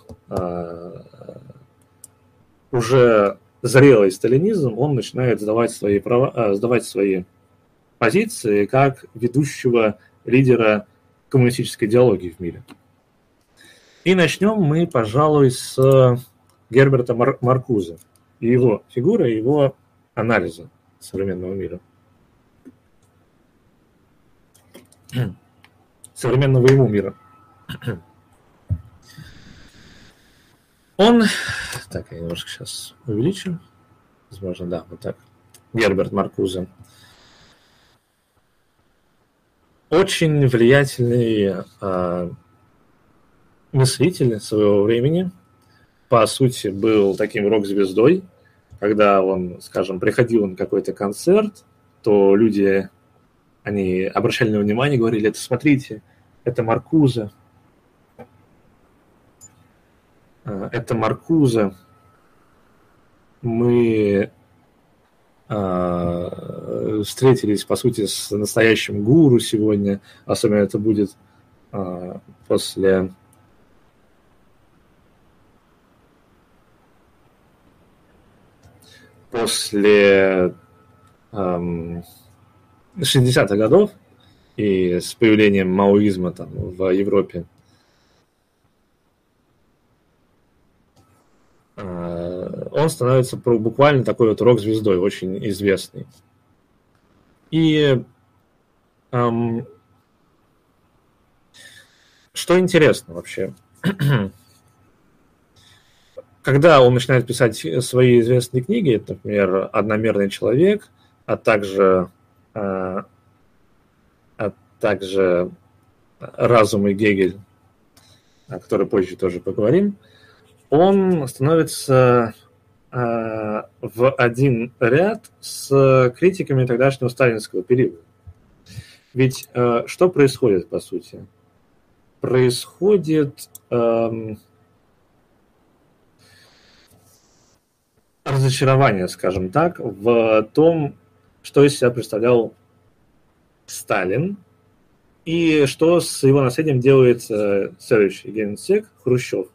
уже зрелый сталинизм, он начинает сдавать свои позиции как ведущего лидера коммунистической идеологии в мире. И начнем мы, пожалуй, с Герберта Маркузе и его фигуры, его анализа современного мира. Современного ему мира. Он... Так, я немножко сейчас увеличу. Возможно, да, вот так. Герберт Маркузе. Очень влиятельный мыслитель своего времени. По сути, был таким рок-звездой. Когда он, скажем, приходил на какой-то концерт, то люди, они обращали на него внимание, говорили: это смотрите, это Маркузе. Это Маркузе. Мы встретились, по сути, с настоящим гуру сегодня. Особенно это будет после 60-х годов и с появлением маоизма там в Европе. Он становится буквально такой вот рок-звездой, очень известный. И что интересно вообще, когда он начинает писать свои известные книги, это, например, «Одномерный человек», а также «Разум и Гегель», о которой позже тоже поговорим, он становится в один ряд с критиками тогдашнего сталинского периода. Ведь что происходит, по сути? Происходит разочарование, скажем так, в том, что из себя представлял Сталин и что с его наследием делает следующий генсек Хрущев.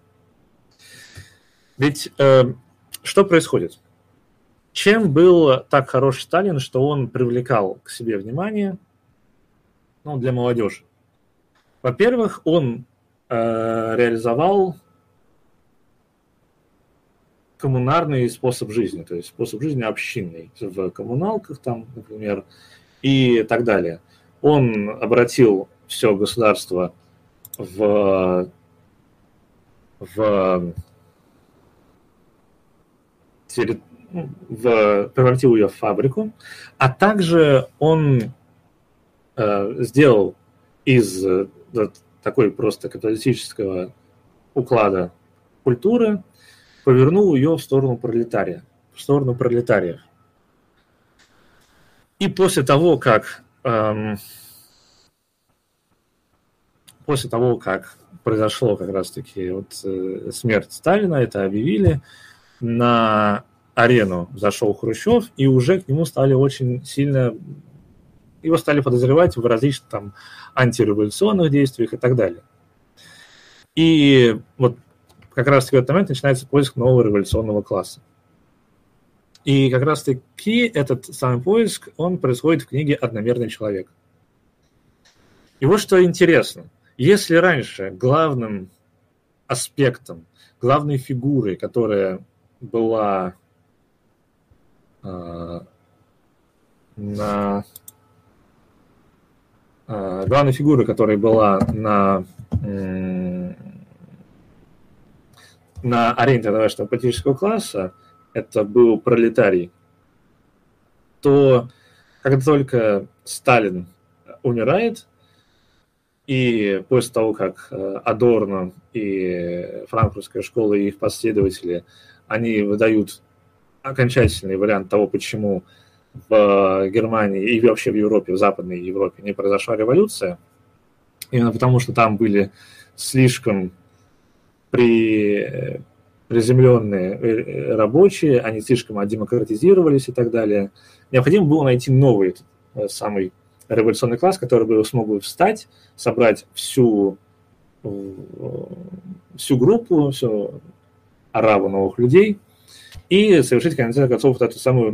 Ведь что происходит? Чем был так хорош Сталин, что он привлекал к себе внимание, для молодежи? Во-первых, он реализовал коммунарный способ жизни, то есть способ жизни общинный, в коммуналках там, например, и так далее. Он обратил все государство превратил ее в фабрику, а также он сделал из такой просто капиталистического уклада культуры, повернул ее в сторону пролетариев. И после того, как произошло как раз-таки смерть Сталина, это объявили, на арену зашел Хрущев, и уже к нему стали очень сильно, его стали подозревать в различных там антиреволюционных действиях и так далее. И вот как раз-таки в этот момент начинается поиск нового революционного класса. И как раз-таки этот самый поиск, он происходит в книге «Одномерный человек». И вот что интересно. Если раньше главным аспектом, главной фигурой, которая была на на арене тогдашнего политического класса это был пролетарий, то когда только Сталин умирает, и после того, как Адорно и Франкфуртская школа и их последователи, они выдают окончательный вариант того, почему в Германии и вообще в Европе, в Западной Европе не произошла революция, именно потому что там были слишком приземленные рабочие, они слишком демократизировались и так далее. Необходимо было найти новый самый революционный класс, который бы смог бы встать, собрать всю группу, всю ораву новых людей и совершить, в конце концов, вот эту самую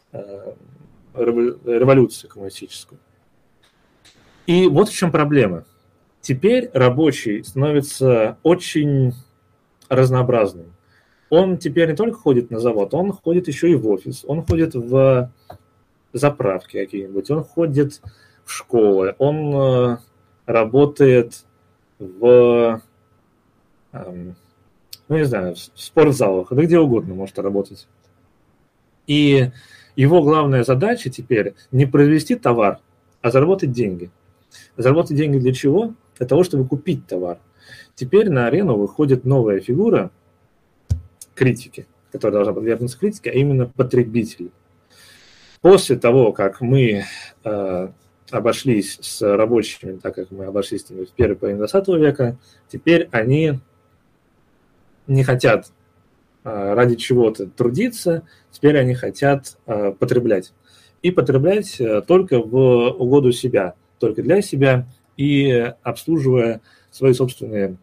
революцию коммунистическую. И вот в чем проблема. Теперь рабочий становится очень разнообразным. Он теперь не только ходит на завод, он ходит еще и в офис, он ходит в заправки какие-нибудь, он ходит в школы, он работает в, ну не знаю, в спортзалах, да где угодно может работать. И его главная задача теперь не произвести товар, а заработать деньги. Заработать деньги для чего? Для того, чтобы купить товар. Теперь на арену выходит новая фигура критики, которая должна подвергнуться критике, а именно потребитель. После того, как мы обошлись с рабочими, так как мы обошлись с ними в первой половине 20 века, теперь они не хотят ради чего-то трудиться, теперь они хотят потреблять. И потреблять только в угоду себя, только для себя и обслуживая свои собственные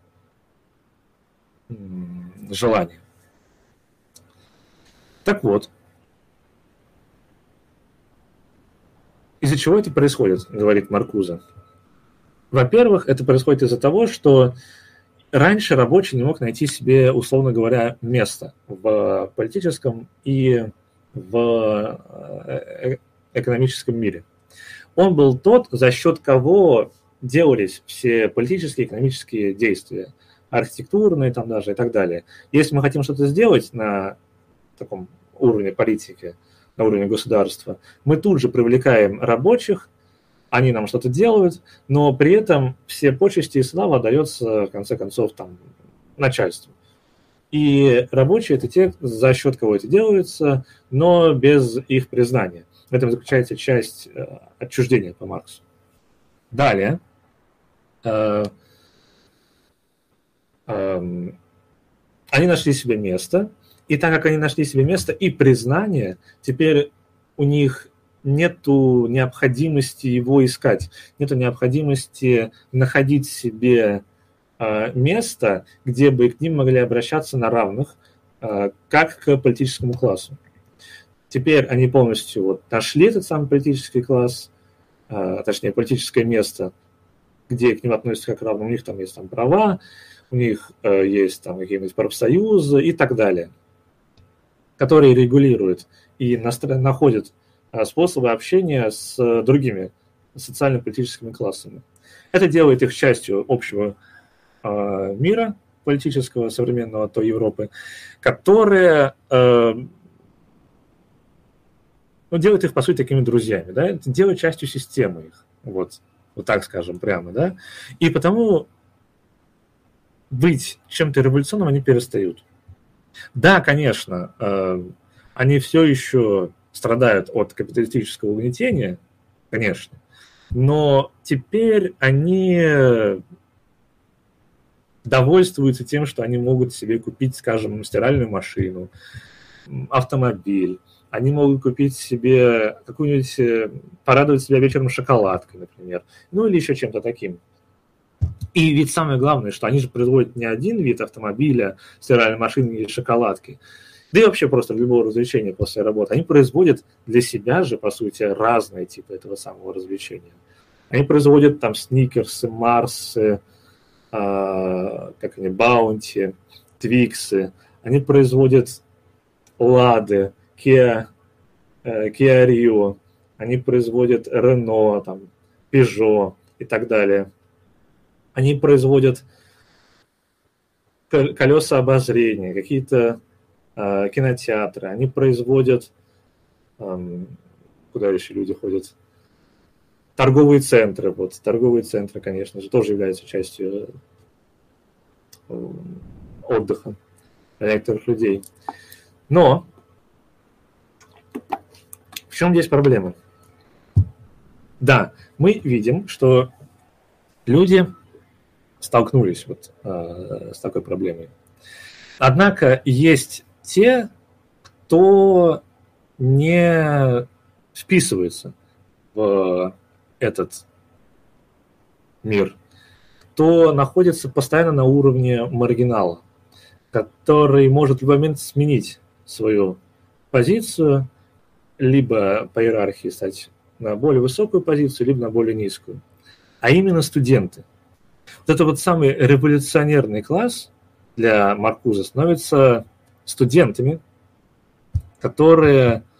желания. Так вот, из-за чего это происходит, говорит Маркузе? Во-первых, это происходит из-за того, что раньше рабочий не мог найти себе, условно говоря, место в политическом и в экономическом мире. Он был тот, за счет кого делались все политические и экономические действия, архитектурные там даже и так далее. Если мы хотим что-то сделать на таком уровне политики, на уровне государства, мы тут же привлекаем рабочих, они нам что-то делают, но при этом все почести и слава дается, в конце концов, там, начальству. И рабочие – это те, за счет кого это делается, но без их признания. В этом заключается часть отчуждения по Марксу. Далее. Они нашли себе место, и так как они нашли себе место и признание, теперь у них нету необходимости его искать, нету необходимости находить себе место, где бы к ним могли обращаться на равных, как к политическому классу. Теперь они полностью вот нашли этот самый политический класс, точнее, политическое место, где к ним относятся как к равным. У них там есть там права, у них есть там какие-нибудь профсоюзы и так далее, которые регулируют и находят способы общения с другими социально-политическими классами. Это делает их частью общего мира политического современного, той Европы, которая делает их, по сути, такими друзьями, да, это делает частью системы их, вот так скажем прямо, да, и потому быть чем-то революционным они перестают. Да, конечно, они все еще страдают от капиталистического угнетения, конечно, но теперь они довольствуются тем, что они могут себе купить, скажем, стиральную машину, автомобиль, они могут купить себе какую-нибудь, порадовать себя вечером шоколадкой, например, ну или еще чем-то таким. И ведь самое главное, что они же производят не один вид автомобиля, стиральной машины или шоколадки, да и вообще просто любого развлечения после работы. Они производят для себя же, по сути, разные типы этого самого развлечения. Они производят там сникерсы, марсы, баунти, твиксы. Они производят лады, Kia Rio. Они производят Renault, там, Peugeot и так далее. Они производят колеса обозрения, какие-то кинотеатры, они производят, куда еще люди ходят, торговые центры. Вот торговые центры, конечно же, тоже являются частью отдыха для некоторых людей. Но в чем здесь проблема? Да, мы видим, что люди столкнулись вот, с такой проблемой. Однако есть те, кто не вписывается в этот мир, кто находится постоянно на уровне маргинала, который может в любой момент сменить свою позицию, либо по иерархии стать на более высокую позицию, либо на более низкую. А именно студенты. Вот это вот самый революционерный класс для Маркуза становится студентами, которые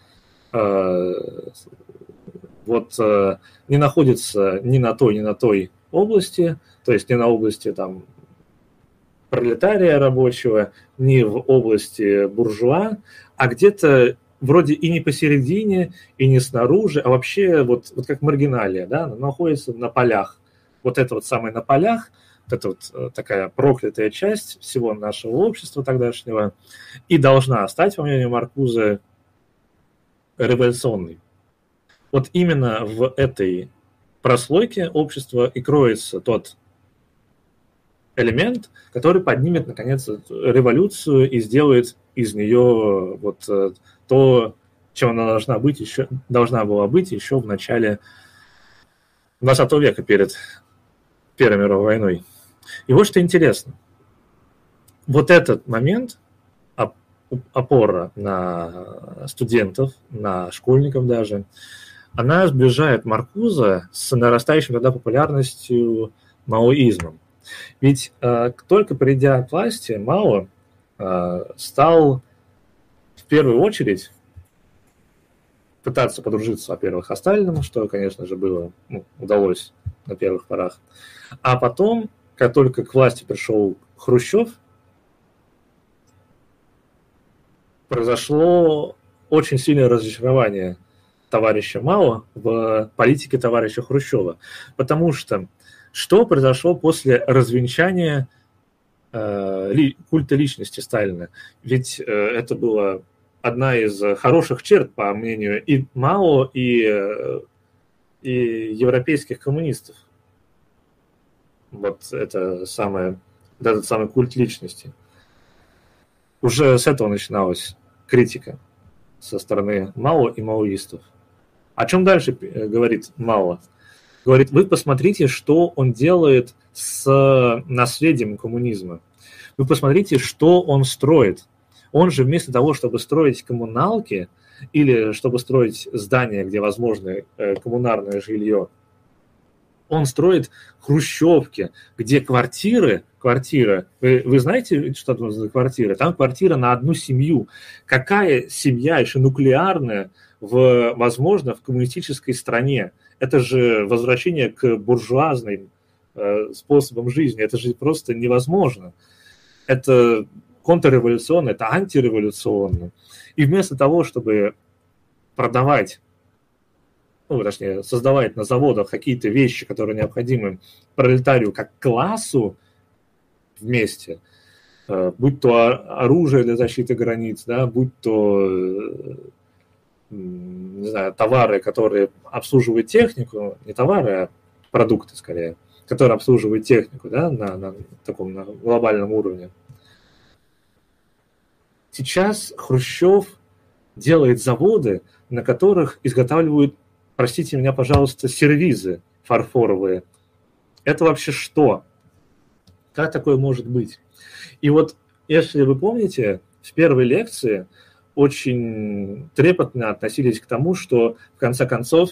не находятся ни на той области, то есть не на области там пролетария рабочего, ни в области буржуа, а где-то вроде и не посередине, и не снаружи, а вообще вот как маргиналия, да, находится на полях. Вот это вот самое на полях, это вот такая проклятая часть всего нашего общества тогдашнего и должна стать, по мнению Маркуза, революционной. Вот именно в этой прослойке общества и кроется тот элемент, который поднимет, наконец, революцию и сделает из нее вот то, чем она должна была быть еще в начале 20 века, перед Первой мировой войной. И вот что интересно. Вот этот момент, опора на студентов, на школьников даже, она сближает Маркуза с нарастающей тогда популярностью маоизмом. Ведь только придя к власти, Мао стал в первую очередь пытаться подружиться, во-первых, со Сталиным, что, конечно же, удалось на первых порах. А потом, как только к власти пришел Хрущев, произошло очень сильное разочарование товарища Мао в политике товарища Хрущева. Потому что произошло после развенчания культа личности Сталина? Ведь это была одна из хороших черт, по мнению и Мао, и европейских коммунистов. Вот этот самый культ личности. Уже с этого начиналась критика со стороны Мао и маоистов. О чем дальше говорит Мао? Говорит, вы посмотрите, что он делает с наследием коммунизма. Вы посмотрите, что он строит. Он же вместо того, чтобы строить коммуналки или чтобы строить здания, где возможно коммунальное жилье, он строит хрущевки, где квартира, вы знаете, что там за квартира? Там квартира на одну семью. Какая семья еще нуклеарная, возможно, в коммунистической стране? Это же возвращение к буржуазным способам жизни. Это же просто невозможно. Это контрреволюционно, это антиреволюционно. И вместо того, чтобы продавать, создавать на заводах какие-то вещи, которые необходимы пролетарию как классу вместе, будь то оружие для защиты границ, да, будь то не знаю, товары, которые обслуживают технику, не товары, а продукты скорее, которые обслуживают технику, да, на таком на глобальном уровне. Сейчас Хрущев делает заводы, на которых изготавливают, простите меня, пожалуйста, сервизы фарфоровые. Это вообще что? Как такое может быть? И вот, если вы помните, в первой лекции очень трепетно относились к тому, что, в конце концов,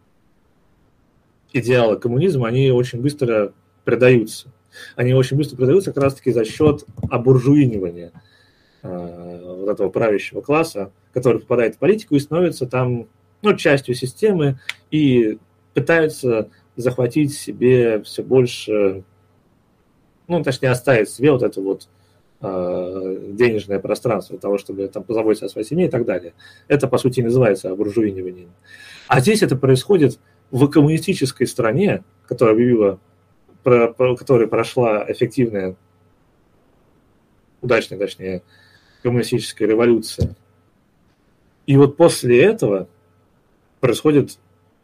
идеалы коммунизма, они очень быстро предаются. Они очень быстро предаются как раз-таки за счет обуржуинивания вот этого правящего класса, который попадает в политику и становится там, частью системы и пытаются захватить себе все больше, точнее, оставить себе вот эту вот денежное пространство для того, чтобы там позаботиться о своей семье и так далее. Это, по сути, называется обуржуиниванием. А здесь это происходит в коммунистической стране, которая прошла эффективная, удачная, точнее, коммунистическая революция. И вот после этого происходит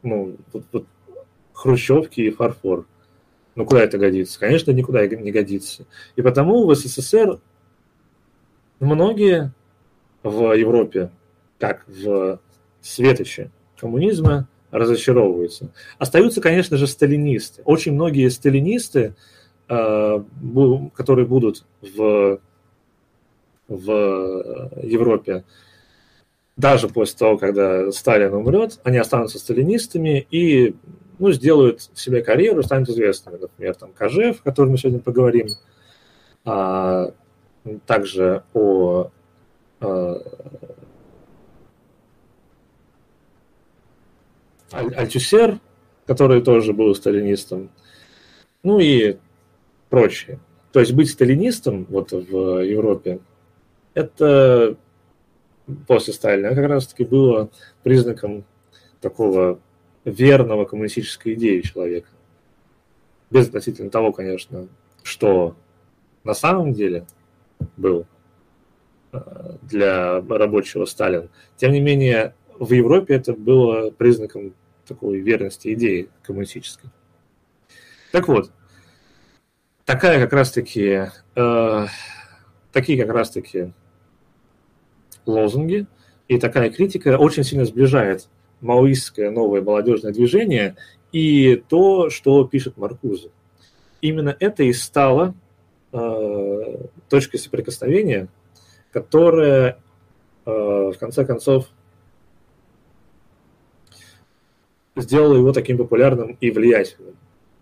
хрущевки и фарфор. Ну, куда это годится? Конечно, никуда не годится. И потому в СССР многие в Европе, как в светоче коммунизма, разочаровываются. Остаются, конечно же, сталинисты. Очень многие сталинисты, которые будут в Европе, даже после того, когда Сталин умрет, они останутся сталинистами и сделают себе карьеру, станут известными. Например, там Кожев, о котором мы сегодня поговорим, также о Альтюсер, который тоже был сталинистом, ну и прочее. То есть быть сталинистом вот в Европе, это после Сталина как раз-таки было признаком такого верного коммунистической идеи человека. Безотносительно того, конечно, что на самом деле был для рабочего Сталин. Тем не менее, в Европе это было признаком такой верности идеи коммунистической. Так вот, такие как раз-таки лозунги и такая критика очень сильно сближает маоистское новое молодежное движение и то, что пишет Маркузе. Именно это и стало точкой соприкосновения, которая в конце концов сделала его таким популярным и влиятельным.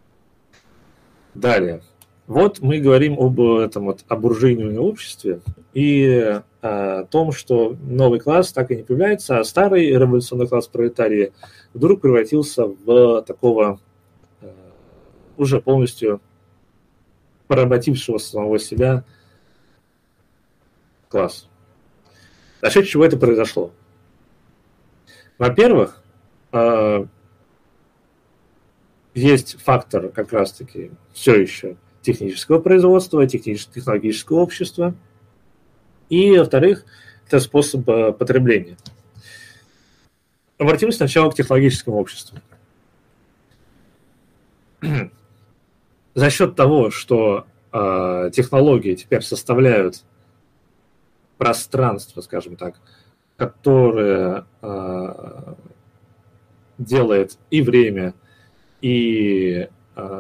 Далее. Вот мы говорим об этом обуржуиниванном обществе и о том, что новый класс так и не появляется, а старый революционный класс пролетарии вдруг превратился в такого уже полностью поработившего самого себя класс. За счет чего это произошло? Во-первых, есть фактор как раз-таки все еще технического производства, технологического общества. И, во-вторых, это способ потребления. Обратимся сначала к технологическому обществу. За счет того, что технологии теперь составляют пространство, скажем так, которое делает и время, и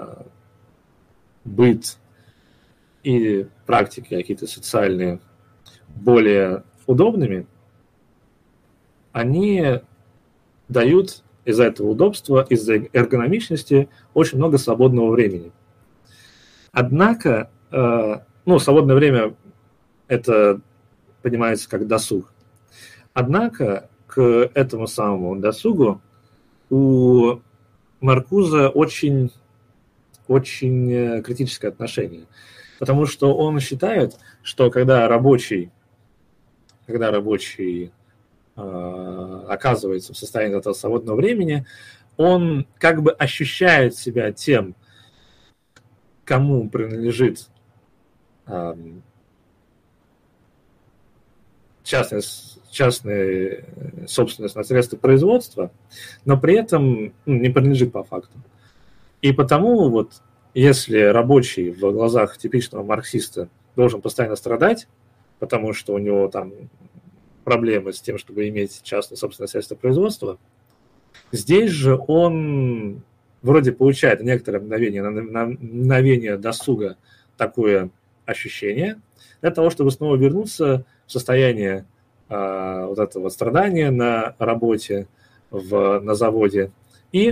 быт, и практики какие-то социальные более удобными, они дают из-за этого удобства, из-за эргономичности очень много свободного времени. Однако, свободное время это понимается как досуг. Однако к этому самому досугу у Маркуза очень критическое отношение. Потому что он считает, что когда рабочий оказывается в состоянии этого свободного времени, он как бы ощущает себя тем, кому принадлежит частная собственность на средства производства, но при этом не принадлежит по факту. И потому если рабочий в глазах типичного марксиста должен постоянно страдать, потому что у него там проблемы с тем, чтобы иметь частное собственное средство производства, здесь же он вроде получает некоторое мгновение досуга такое ощущение для того, чтобы снова вернуться в состояние этого страдания на работе, на заводе, и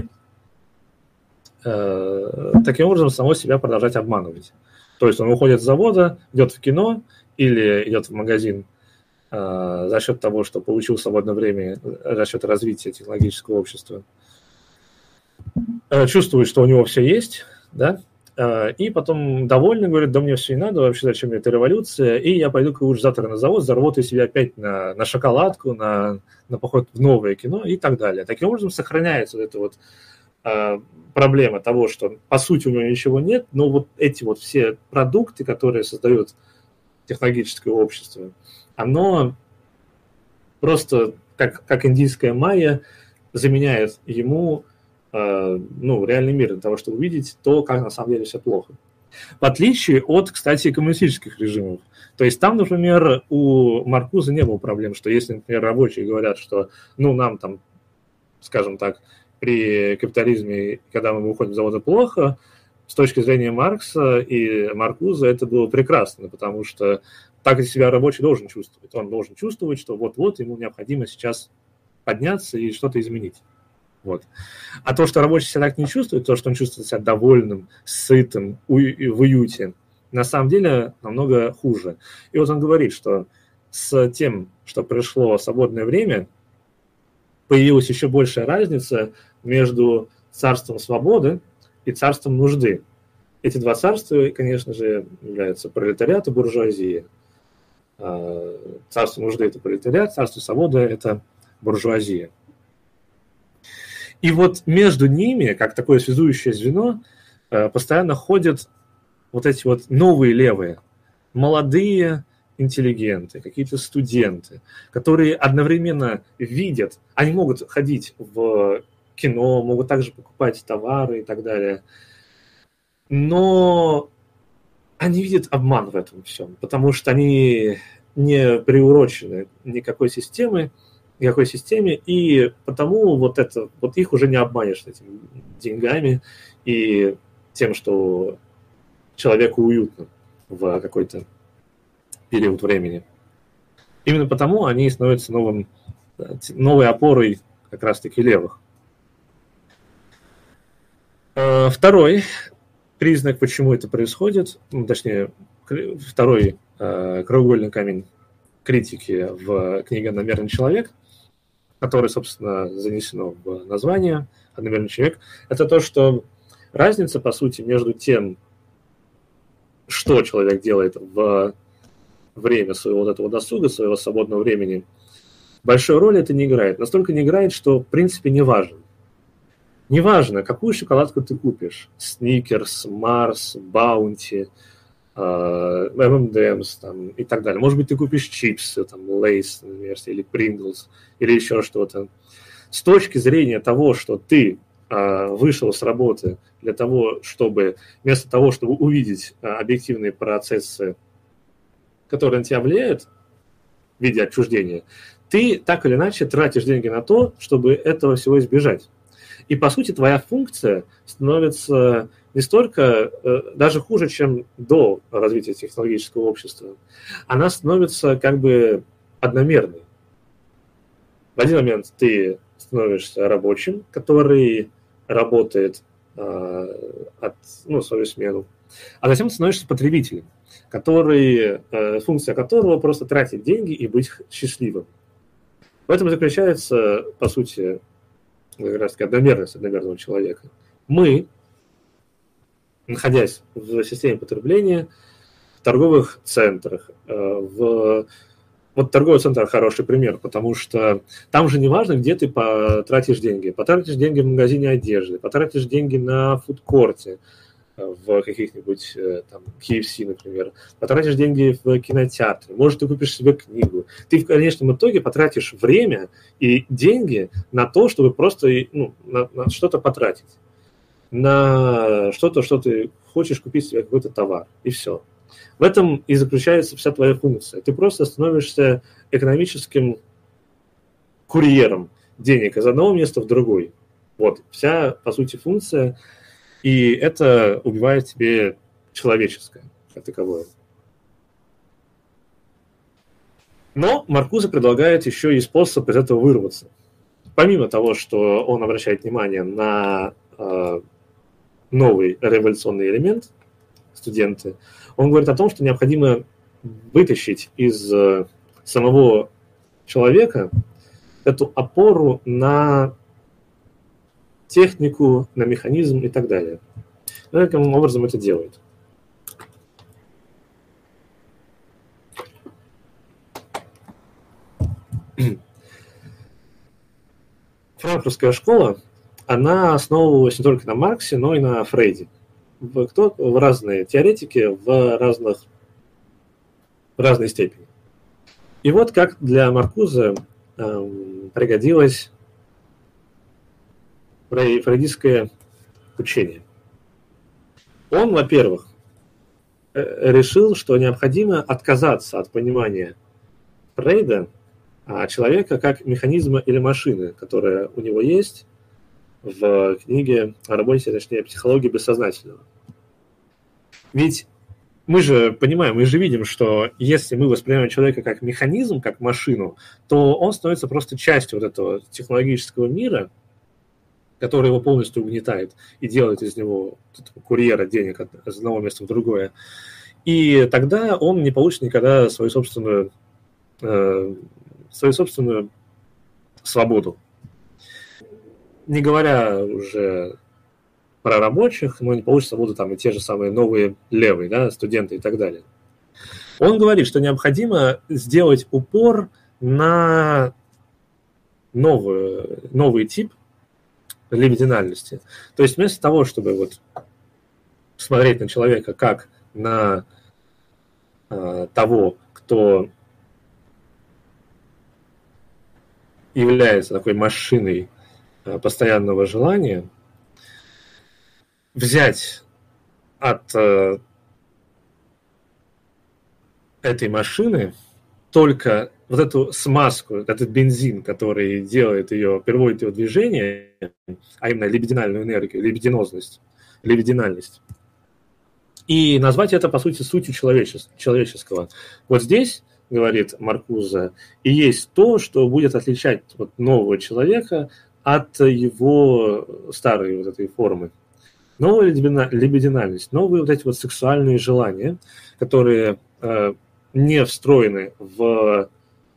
таким образом само себя продолжать обманывать. То есть он уходит с завода, идет в кино или идет в магазин за счет того, что получил свободное время, за счет развития технологического общества. Чувствует, что у него все есть, да, И потом довольный говорит, да мне все не надо, вообще зачем мне эта революция, и я пойду лучше завтра на завод, заработаю себе опять на шоколадку, на поход в новое кино и так далее. Таким образом сохраняется вот эта вот проблема того, что по сути у него ничего нет, но вот эти вот все продукты, которые создают технологическое общество, оно просто, как индийская майя, заменяет ему реальный мир для того, чтобы увидеть то, как на самом деле все плохо. В отличие от, кстати, коммунистических режимов. То есть там, например, у Маркуза не было проблем, что если, например, рабочие говорят, что, нам там, скажем так, при капитализме, когда мы выходим с завода плохо, с точки зрения Маркса и Маркуза это было прекрасно, потому что так и себя рабочий должен чувствовать. Он должен чувствовать, что вот-вот ему необходимо сейчас подняться и что-то изменить. Вот. А то, что рабочий себя так не чувствует, то, что он чувствует себя довольным, сытым, в уюте, на самом деле намного хуже. И вот он говорит, что с тем, что пришло свободное время, появилась еще большая разница между царством свободы и царством нужды. Эти два царства, конечно же, являются пролетариат и буржуазия. Царство нужды – это пролетариат, царство свободы – это буржуазия. И вот между ними, как такое связующее звено, постоянно ходят вот эти вот новые левые, молодые интеллигенты, какие-то студенты, которые одновременно видят, они могут ходить в кино, могут также покупать товары и так далее, но они видят обман в этом всем, потому что они не приурочены никакой системе, и потому вот их уже не обманешь этими деньгами и тем, что человеку уютно в какой-то период времени. Именно потому они становятся новой опорой как раз-таки левых. Второй признак, почему это происходит, точнее, второй краеугольный камень критики в книге «Одномерный человек», который, собственно, занесено в название «Одномерный человек», это то, что разница, по сути, между тем, что человек делает в время своего вот этого досуга, своего свободного времени, большой роли это не играет. Настолько не играет, что, в принципе, не важно. Не важно, какую шоколадку ты купишь. Сникерс, Марс, Баунти, M&M's там, и так далее. Может быть, ты купишь чипсы, там, Лейс, например, или Принглс, или еще что-то. С точки зрения того, что ты вышел с работы для того, чтобы вместо того, чтобы увидеть объективные процессы, которые на тебя влияют в виде отчуждения, ты так или иначе тратишь деньги на то, чтобы этого всего избежать. И, по сути, твоя функция становится не столько, даже хуже, чем до развития технологического общества. Она становится как бы одномерной. В один момент ты становишься рабочим, который работает свою смену, а затем ты становишься потребителем, функция которого просто тратить деньги и быть счастливым. В этом заключается, по сути, как раз таки одномерность одномерного человека. Мы, находясь в системе потребления, в торговых центрах, вот торговый центр хороший пример, потому что там же не важно, где ты потратишь деньги. Потратишь деньги в магазине одежды, потратишь деньги на фудкорте, в каких-нибудь там KFC, например, потратишь деньги в кинотеатре, может, ты купишь себе книгу. Ты в конечном итоге потратишь время и деньги на то, чтобы просто на что-то потратить. На что-то, что ты хочешь купить себе какой-то товар, и все. В этом и заключается вся твоя функция. Ты просто становишься экономическим курьером денег из одного места в другой. Вот, вся, по сути, функция. И это убивает тебе человеческое, как таковое. Но Маркузе предлагает еще и способ из этого вырваться. Помимо того, что он обращает внимание на новый революционный элемент, студенты, он говорит о том, что необходимо вытащить из самого человека эту опору на технику, на механизм и так далее. Каким образом это делает? Франкфуртская школа, она основывалась не только на Марксе, но и на Фрейде. В разные теоретики в разной степени. И вот как для Маркузе пригодилось фрейдистское учение. Он, во-первых, решил, что необходимо отказаться от понимания Фрейда, человека как механизма или машины, которая у него есть в книге о работе, точнее, психологии бессознательного. Ведь мы же понимаем, мы же видим, что если мы воспринимаем человека как механизм, как машину, то он становится просто частью вот этого технологического мира, который его полностью угнетает и делает из него курьера денег от одного места в другое. И тогда он не получит никогда свою собственную свободу. Не говоря уже про рабочих, но не получит свободу там и те же самые новые левые, да, студенты и так далее. Он говорит, что необходимо сделать упор на новый тип либидинальности. То есть вместо того, чтобы вот смотреть на человека как на того, кто является такой машиной постоянного желания, взять от этой машины только вот эту смазку, этот бензин, который делает ее, приводит ее в движение, а именно либидинальную энергию, либидинальность, и назвать это, по сути, сутью человеческого. Вот здесь, говорит Маркузе, и есть то, что будет отличать вот нового человека от его старой вот этой формы. Новая либидинальность, новые вот эти вот сексуальные желания, которые не встроены в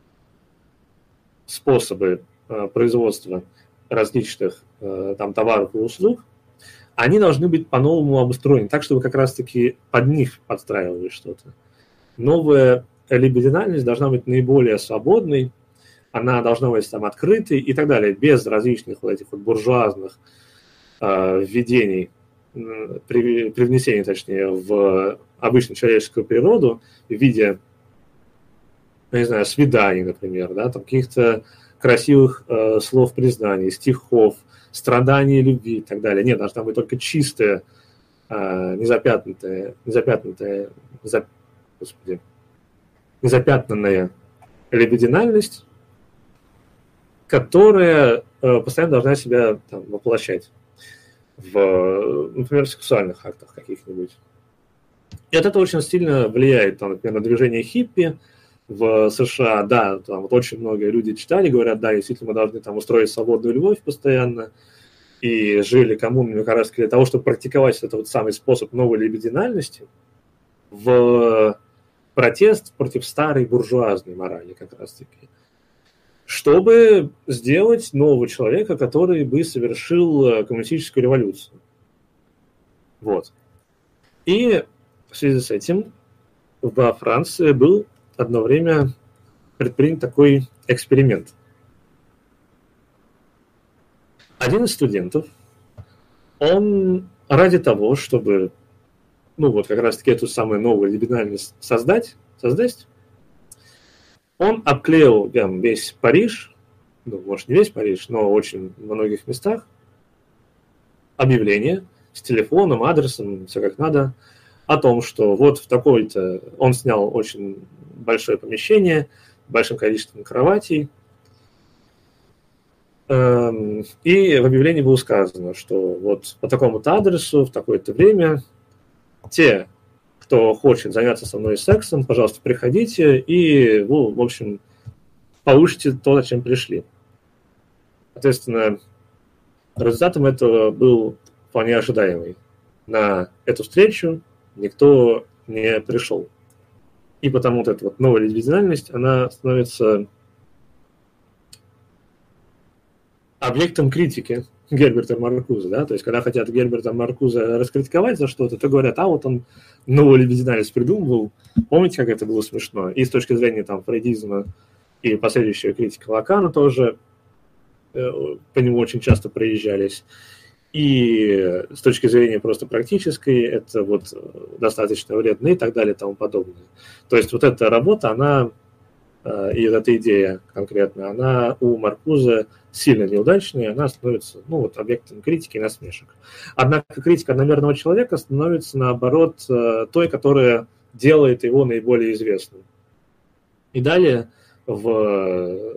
способы производства различных там товаров и услуг, они должны быть по-новому обустроены, так, чтобы как раз-таки под них подстраивалось что-то. Новая либидинальность должна быть наиболее свободной, она должна быть там открытой и так далее, без различных вот этих вот буржуазных введений, привнесений, точнее, в обычную человеческую природу в виде, не знаю, свиданий, например, да, там каких-то красивых слов признаний, стихов, страданий, любви и так далее. Нет, должна быть только чистая, незапятнанная либидинальность, которая постоянно должна себя там воплощать в, например, сексуальных актах каких-нибудь. И от этого очень сильно влияет, там, например, на движение хиппи в США. Да, там вот очень многие люди читали, говорят, да, действительно, мы должны там устроить свободную любовь постоянно, и жили коммунами как раз для того, чтобы практиковать этот вот самый способ новой либидинальности в протест против старой буржуазной морали как раз-таки, чтобы сделать нового человека, который бы совершил коммунистическую революцию. Вот. И в связи с этим во Франции был одно время предпринят такой эксперимент. Один из студентов, он ради того, чтобы, ну вот как раз-таки эту самую новую либидинальность создать, он обклеил прям весь Париж, ну, может, не весь Париж, но очень в многих местах, объявление с телефоном, адресом, все как надо, о том, что вот в такой-то... Он снял очень большое помещение, большим количеством кроватей, и в объявлении было сказано, что вот по такому-то адресу в такое-то время те, кто хочет заняться со мной сексом, пожалуйста, приходите и, ну, в общем, получите то, зачем пришли. Соответственно, результатом этого был вполне ожидаемый. На эту встречу никто не пришел. И потому вот эта вот новая либидинальность, она становится объектом критики Герберта Маркузе, да, то есть когда хотят Герберта Маркузе раскритиковать за что-то, то говорят, а вот он новый либидиналис придумывал, помните, как это было смешно? И с точки зрения там фрейдизма и последующего критика Лакана тоже по нему очень часто проезжались. И с точки зрения просто практической, это вот достаточно вредно и так далее и тому подобное. То есть вот эта работа, она, и эта идея конкретно, она у Маркузе сильно неудачная, она становится объектом критики и насмешек. Однако критика одномерного человека становится, наоборот, той, которая делает его наиболее известным. И далее в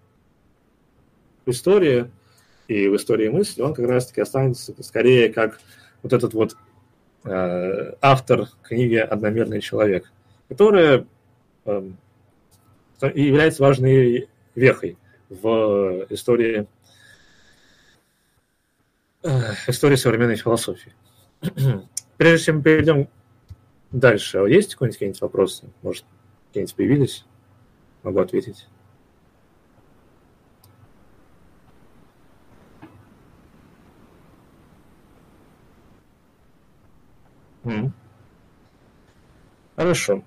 истории и в истории мысли он как раз-таки останется скорее как вот этот вот автор книги «Одномерный человек», которая является важной вехой в истории современной философии. Прежде чем мы перейдем дальше, есть какие-нибудь вопросы? Может, какие-нибудь появились? Могу ответить. Хорошо.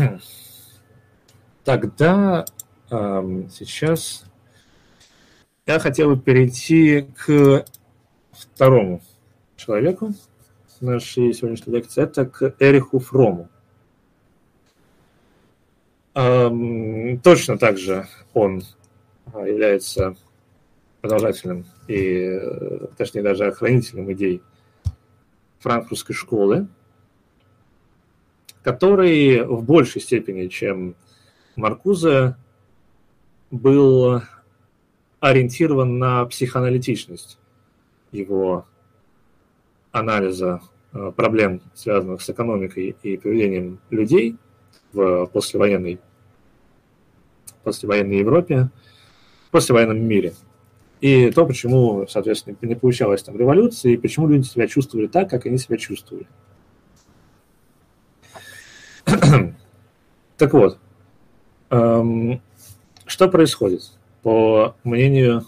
Тогда сейчас я хотел бы перейти к второму человеку нашей сегодняшней лекции. Это к Эриху Фрому. Точно так же он является продолжателем и, точнее, даже охранителем идей франкфуртской школы, который в большей степени, чем Маркузе, был ориентирован на психоаналитичность его анализа проблем, связанных с экономикой и поведением людей в послевоенной Европе, в послевоенном мире. И то, почему, соответственно, не получалось там революции, и почему люди себя чувствовали так, как они себя чувствовали. Так вот, что происходит, по мнению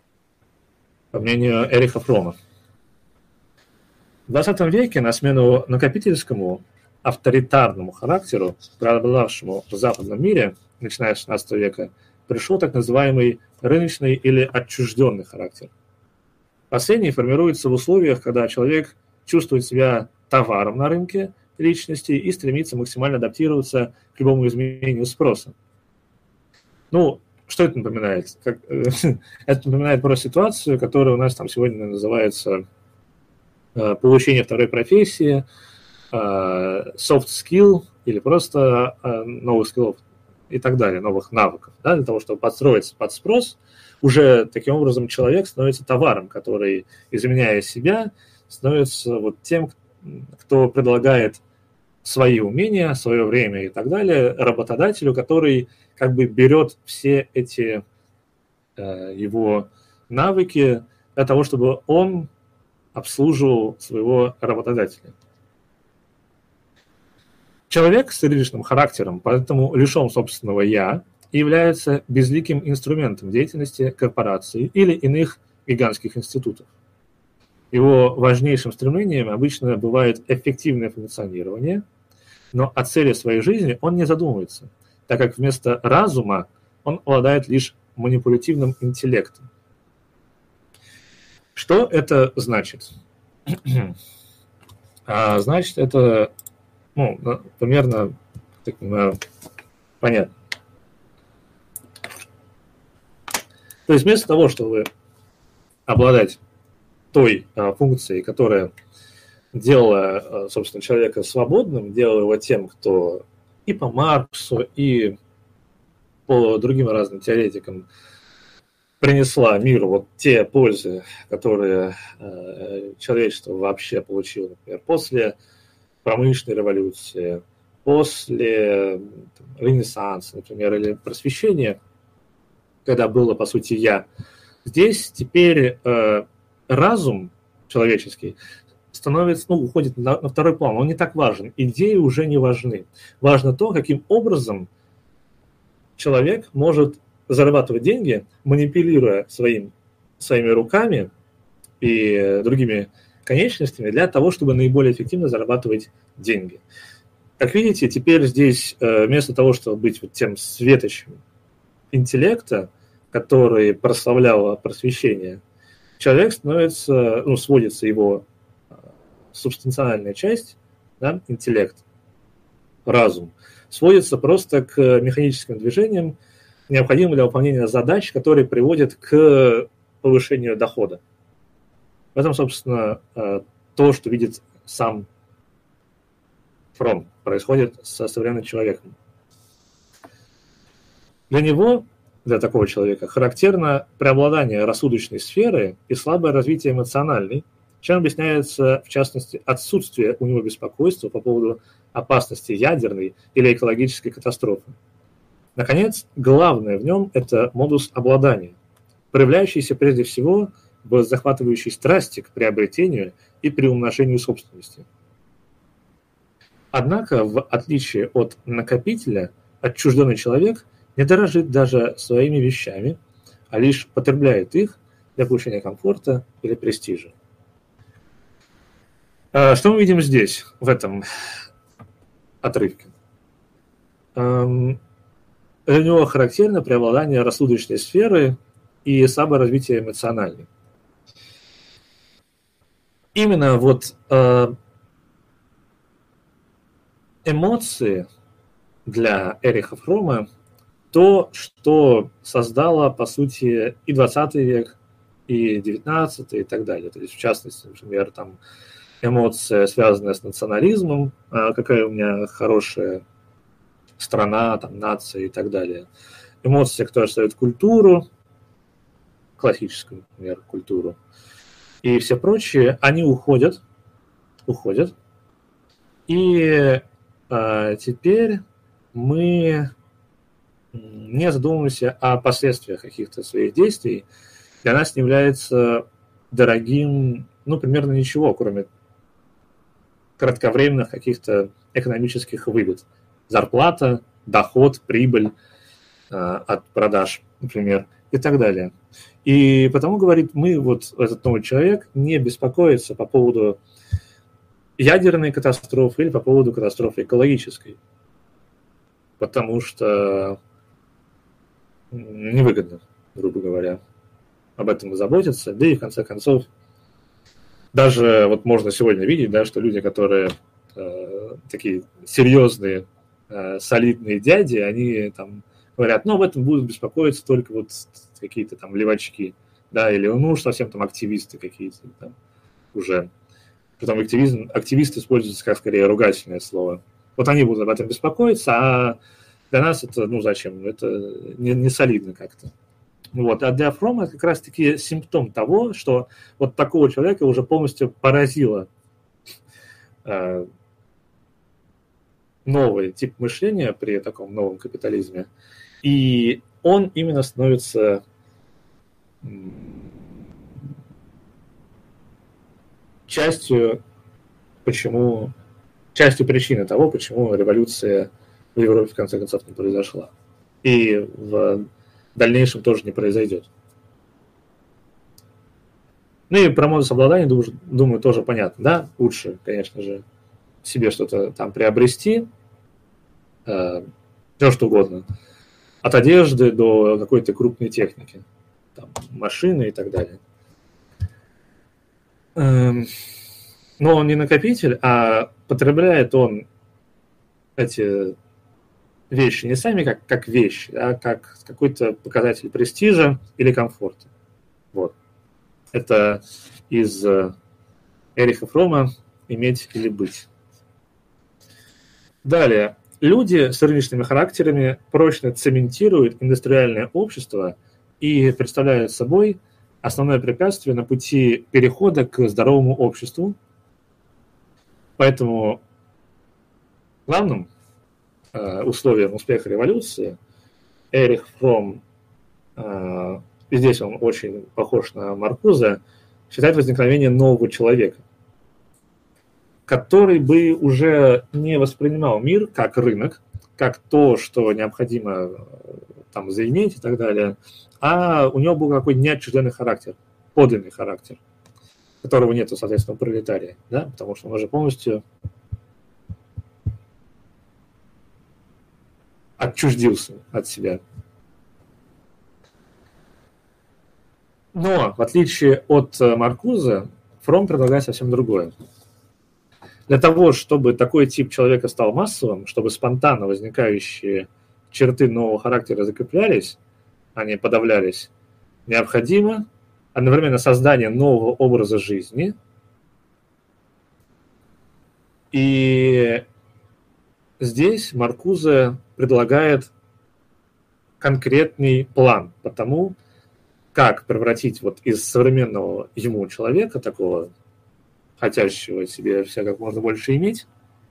Эриха Фрома? В 20 веке на смену накопительскому авторитарному характеру, преобладавшему в западном мире, начиная с 16 века, пришел так называемый рыночный или отчужденный характер. Последний формируется в условиях, когда человек чувствует себя товаром на рынке личности и стремится максимально адаптироваться к любому изменению спроса. Что это напоминает? Это напоминает просто ситуацию, которая у нас там сегодня называется получение второй профессии, soft skill или просто новых скиллов и так далее, новых навыков, да, для того, чтобы подстроиться под спрос. Уже таким образом человек становится товаром, который, изменяя себя, становится вот тем, кто предлагает свои умения, свое время и так далее работодателю, который как бы берет все эти его навыки для того, чтобы он обслуживал своего работодателя. Человек с рыночным характером, поэтому лишен собственного «я», и является безликим инструментом деятельности корпораций или иных гигантских институтов. Его важнейшим стремлением обычно бывает эффективное функционирование, но о цели своей жизни он не задумывается, так как вместо разума он обладает лишь манипулятивным интеллектом. Что это значит? Значит, это примерно, так понимаю, понятно. То есть вместо того, чтобы обладать той функцией, которая делала, собственно, человека свободным, делала его тем, кто и по Марксу, и по другим разным теоретикам принесла миру вот те пользы, которые человечество вообще получило, например, после промышленной революции, после Ренессанса, например, или просвещения, когда было, по сути, «я». Здесь теперь разум человеческий становится, уходит на второй план, он не так важен, идеи уже не важны. Важно то, каким образом человек может зарабатывать деньги, манипулируя своими руками и другими конечностями для того, чтобы наиболее эффективно зарабатывать деньги. Как видите, теперь здесь вместо того, чтобы быть вот тем светочем интеллекта, который прославлял просвещение, человек становится, сводится его субстанциальная часть, да, интеллект, разум, сводится просто к механическим движениям, необходимым для выполнения задач, которые приводят к повышению дохода. В этом, собственно, то, что видит сам Фром, происходит со современным человеком. Для него, для такого человека, характерно преобладание рассудочной сферы и слабое развитие эмоциональной, чем объясняется, в частности, отсутствие у него беспокойства по поводу опасности ядерной или экологической катастрофы. Наконец, главное в нем – это модус обладания, проявляющийся прежде всего в захватывающей страсти к приобретению и приумножению собственности. Однако, в отличие от накопителя, отчужденный человек не дорожит даже своими вещами, а лишь потребляет их для получения комфорта или престижа. Что мы видим здесь, в этом отрывке? Для него характерно преобладание рассудочной сферы и слабое развитие эмоциональной. Именно вот эмоции для Эриха Фрома то, что создало, по сути, и 20 век, и 19 и так далее. То есть, в частности, например, там эмоция, связанная с национализмом, какая у меня хорошая страна, там, нация и так далее. Эмоция, которая создает культуру, классическую, например, культуру, и все прочие, они уходят. И теперь мы не задумываемся о последствиях каких-то своих действий. Для нас не является дорогим, примерно ничего, кроме кратковременных каких-то экономических выгод. Зарплата, доход, прибыль от продаж, например, и так далее. И потому, говорит, этот новый человек, не беспокоится по поводу ядерной катастрофы или по поводу катастрофы экологической. Потому что невыгодно, грубо говоря, об этом заботиться. Да и, в конце концов, даже вот можно сегодня видеть, да, что люди, которые такие серьезные, солидные дяди, они там говорят, об этом будут беспокоиться только вот какие-то там левачки, да, или уж совсем там активисты какие-то там уже. Потом активист используется как скорее ругательное слово. Вот они будут об этом беспокоиться, а для нас это, зачем? Это не солидно как-то. Вот. А для Фрома это как раз-таки симптом того, что вот такого человека уже полностью поразило новый тип мышления при таком новом капитализме. И он именно становится частью причины того, почему революция в Европе в конце концов не произошла. И в дальнейшем тоже не произойдет. И про модус обладания, думаю, тоже понятно. Да? Лучше, конечно же, себе что-то там приобрести, все что угодно. От одежды до какой-то крупной техники. Там, машины и так далее. Но он не накопитель, а потребляет он эти вещи не сами как вещи, а как какой-то показатель престижа или комфорта. Вот. Это из Эриха Фрома «Иметь или быть». Далее. Люди с рыночными характерами прочно цементируют индустриальное общество и представляют собой основное препятствие на пути перехода к здоровому обществу. Поэтому главным условием успеха революции Эрих Фром, и здесь он очень похож на Маркузе, считает возникновение нового человека, который бы уже не воспринимал мир как рынок, как то, что необходимо там заиметь и так далее, а у него был какой-то неотчужденный характер, подлинный характер. которого нету, соответственно, у пролетария, да, потому что он уже полностью отчуждился от себя. Но, в отличие от Маркуза, Фром предлагает совсем другое. Для того, чтобы такой тип человека стал массовым, чтобы спонтанно возникающие черты нового характера закреплялись, а не подавлялись, необходимо одновременно создание нового образа жизни и здесь Маркузе предлагает конкретный план по тому, как превратить вот из современного ему человека, такого хотящего себе все как можно больше иметь,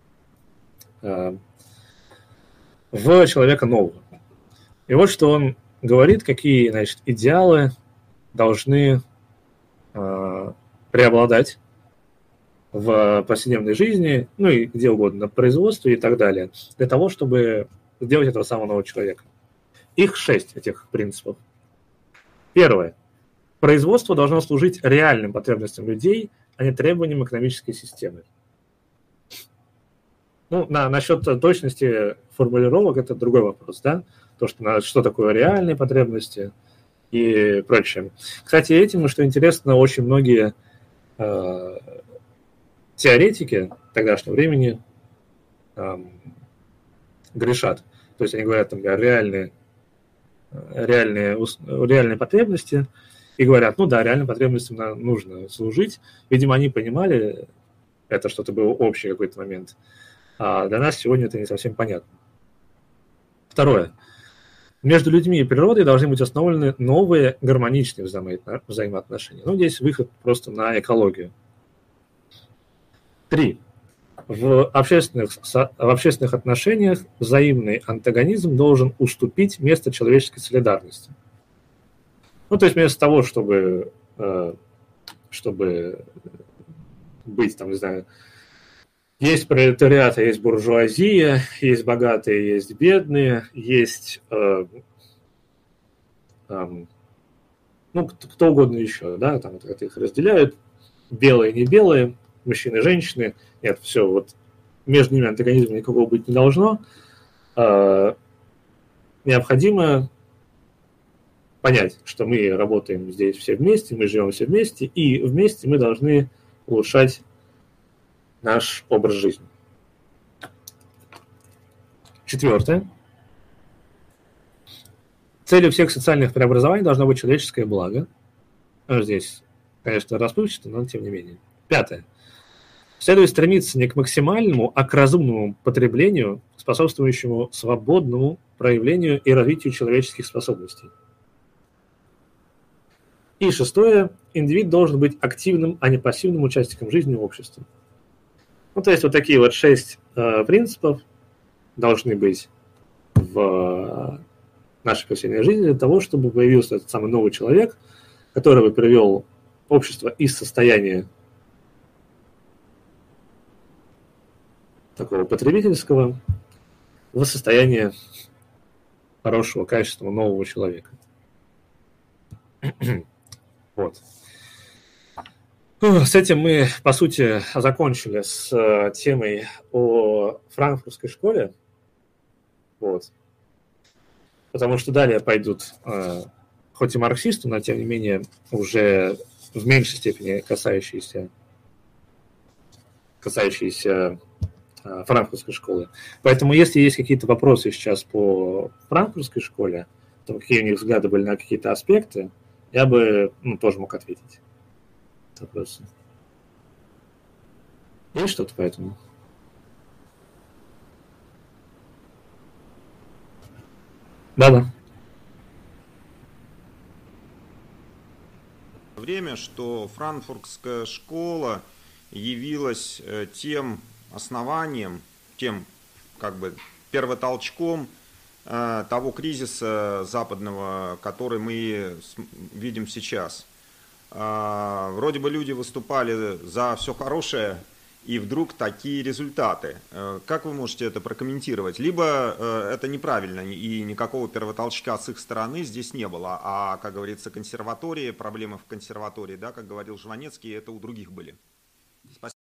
в человека нового. И вот что он говорит, какие, значит, идеалы должны преобладать в повседневной жизни, ну и где угодно, на производстве и так далее, для того, чтобы сделать этого самого нового человека. Их 6, этих принципов. Первое. Производство должно служить реальным потребностям людей, а не требованиям экономической системы. Ну, насчет точности формулировок это другой вопрос, да? То, что такое реальные потребности и прочее. Кстати, этим, что интересно, очень многие теоретики тогдашнего времени грешат. То есть они говорят, там, реальные потребности, и говорят, ну да, реальным потребностям нужно служить. Видимо, они понимали, это что-то было общее в какой-то момент. А для нас сегодня это не совсем понятно. Второе. Между людьми и природой должны быть установлены новые гармоничные взаимоотношения. Ну, здесь выход просто на экологию. 3. В общественных отношениях взаимный антагонизм должен уступить место человеческой солидарности. Ну, то есть вместо того, чтобы быть, там, не знаю, есть пролетариат, есть буржуазия, есть богатые, есть бедные, есть ну, кто угодно еще, да, там вот их разделяют, белые, не белые, мужчины, женщины, нет, все, вот между ними антагонизма никакого быть не должно, необходимо понять, что мы работаем здесь все вместе, мы живем все вместе, и вместе мы должны улучшать наш образ жизни. 4. Целью всех социальных преобразований должно быть человеческое благо. Здесь, конечно, расплывчато, но тем не менее. 5. Следует стремиться не к максимальному, а к разумному потреблению, способствующему свободному проявлению и развитию человеческих способностей. И 6. Индивид должен быть активным, а не пассивным участником жизни общества. Ну, то есть вот такие вот 6 принципов должны быть в нашей повседневной жизни для того, чтобы появился этот самый новый человек, который бы привел общество из состояния такого потребительского в состояние хорошего, качественного нового человека. Вот. С этим мы, по сути, закончили с темой о франкфуртской школе. Вот. Потому что далее пойдут, хоть и марксисты, но тем не менее уже в меньшей степени касающиеся франкфуртской школы. Поэтому, если есть какие-то вопросы сейчас по франкфуртской школе, то какие у них взгляды были на какие-то аспекты, я бы тоже мог ответить. Вопросы. Есть что-то по этому? Да-да. Время, что франкфуртская школа явилась тем основанием, тем как бы первотолчком того кризиса западного, который мы видим сейчас. Вроде бы люди выступали за все хорошее и вдруг такие результаты. Как вы можете это прокомментировать? Либо это неправильно, и никакого первотолчка с их стороны здесь не было, а, как говорится, консерватории, проблемы в консерватории, да, как говорил Жванецкий, это у других были. Спасибо.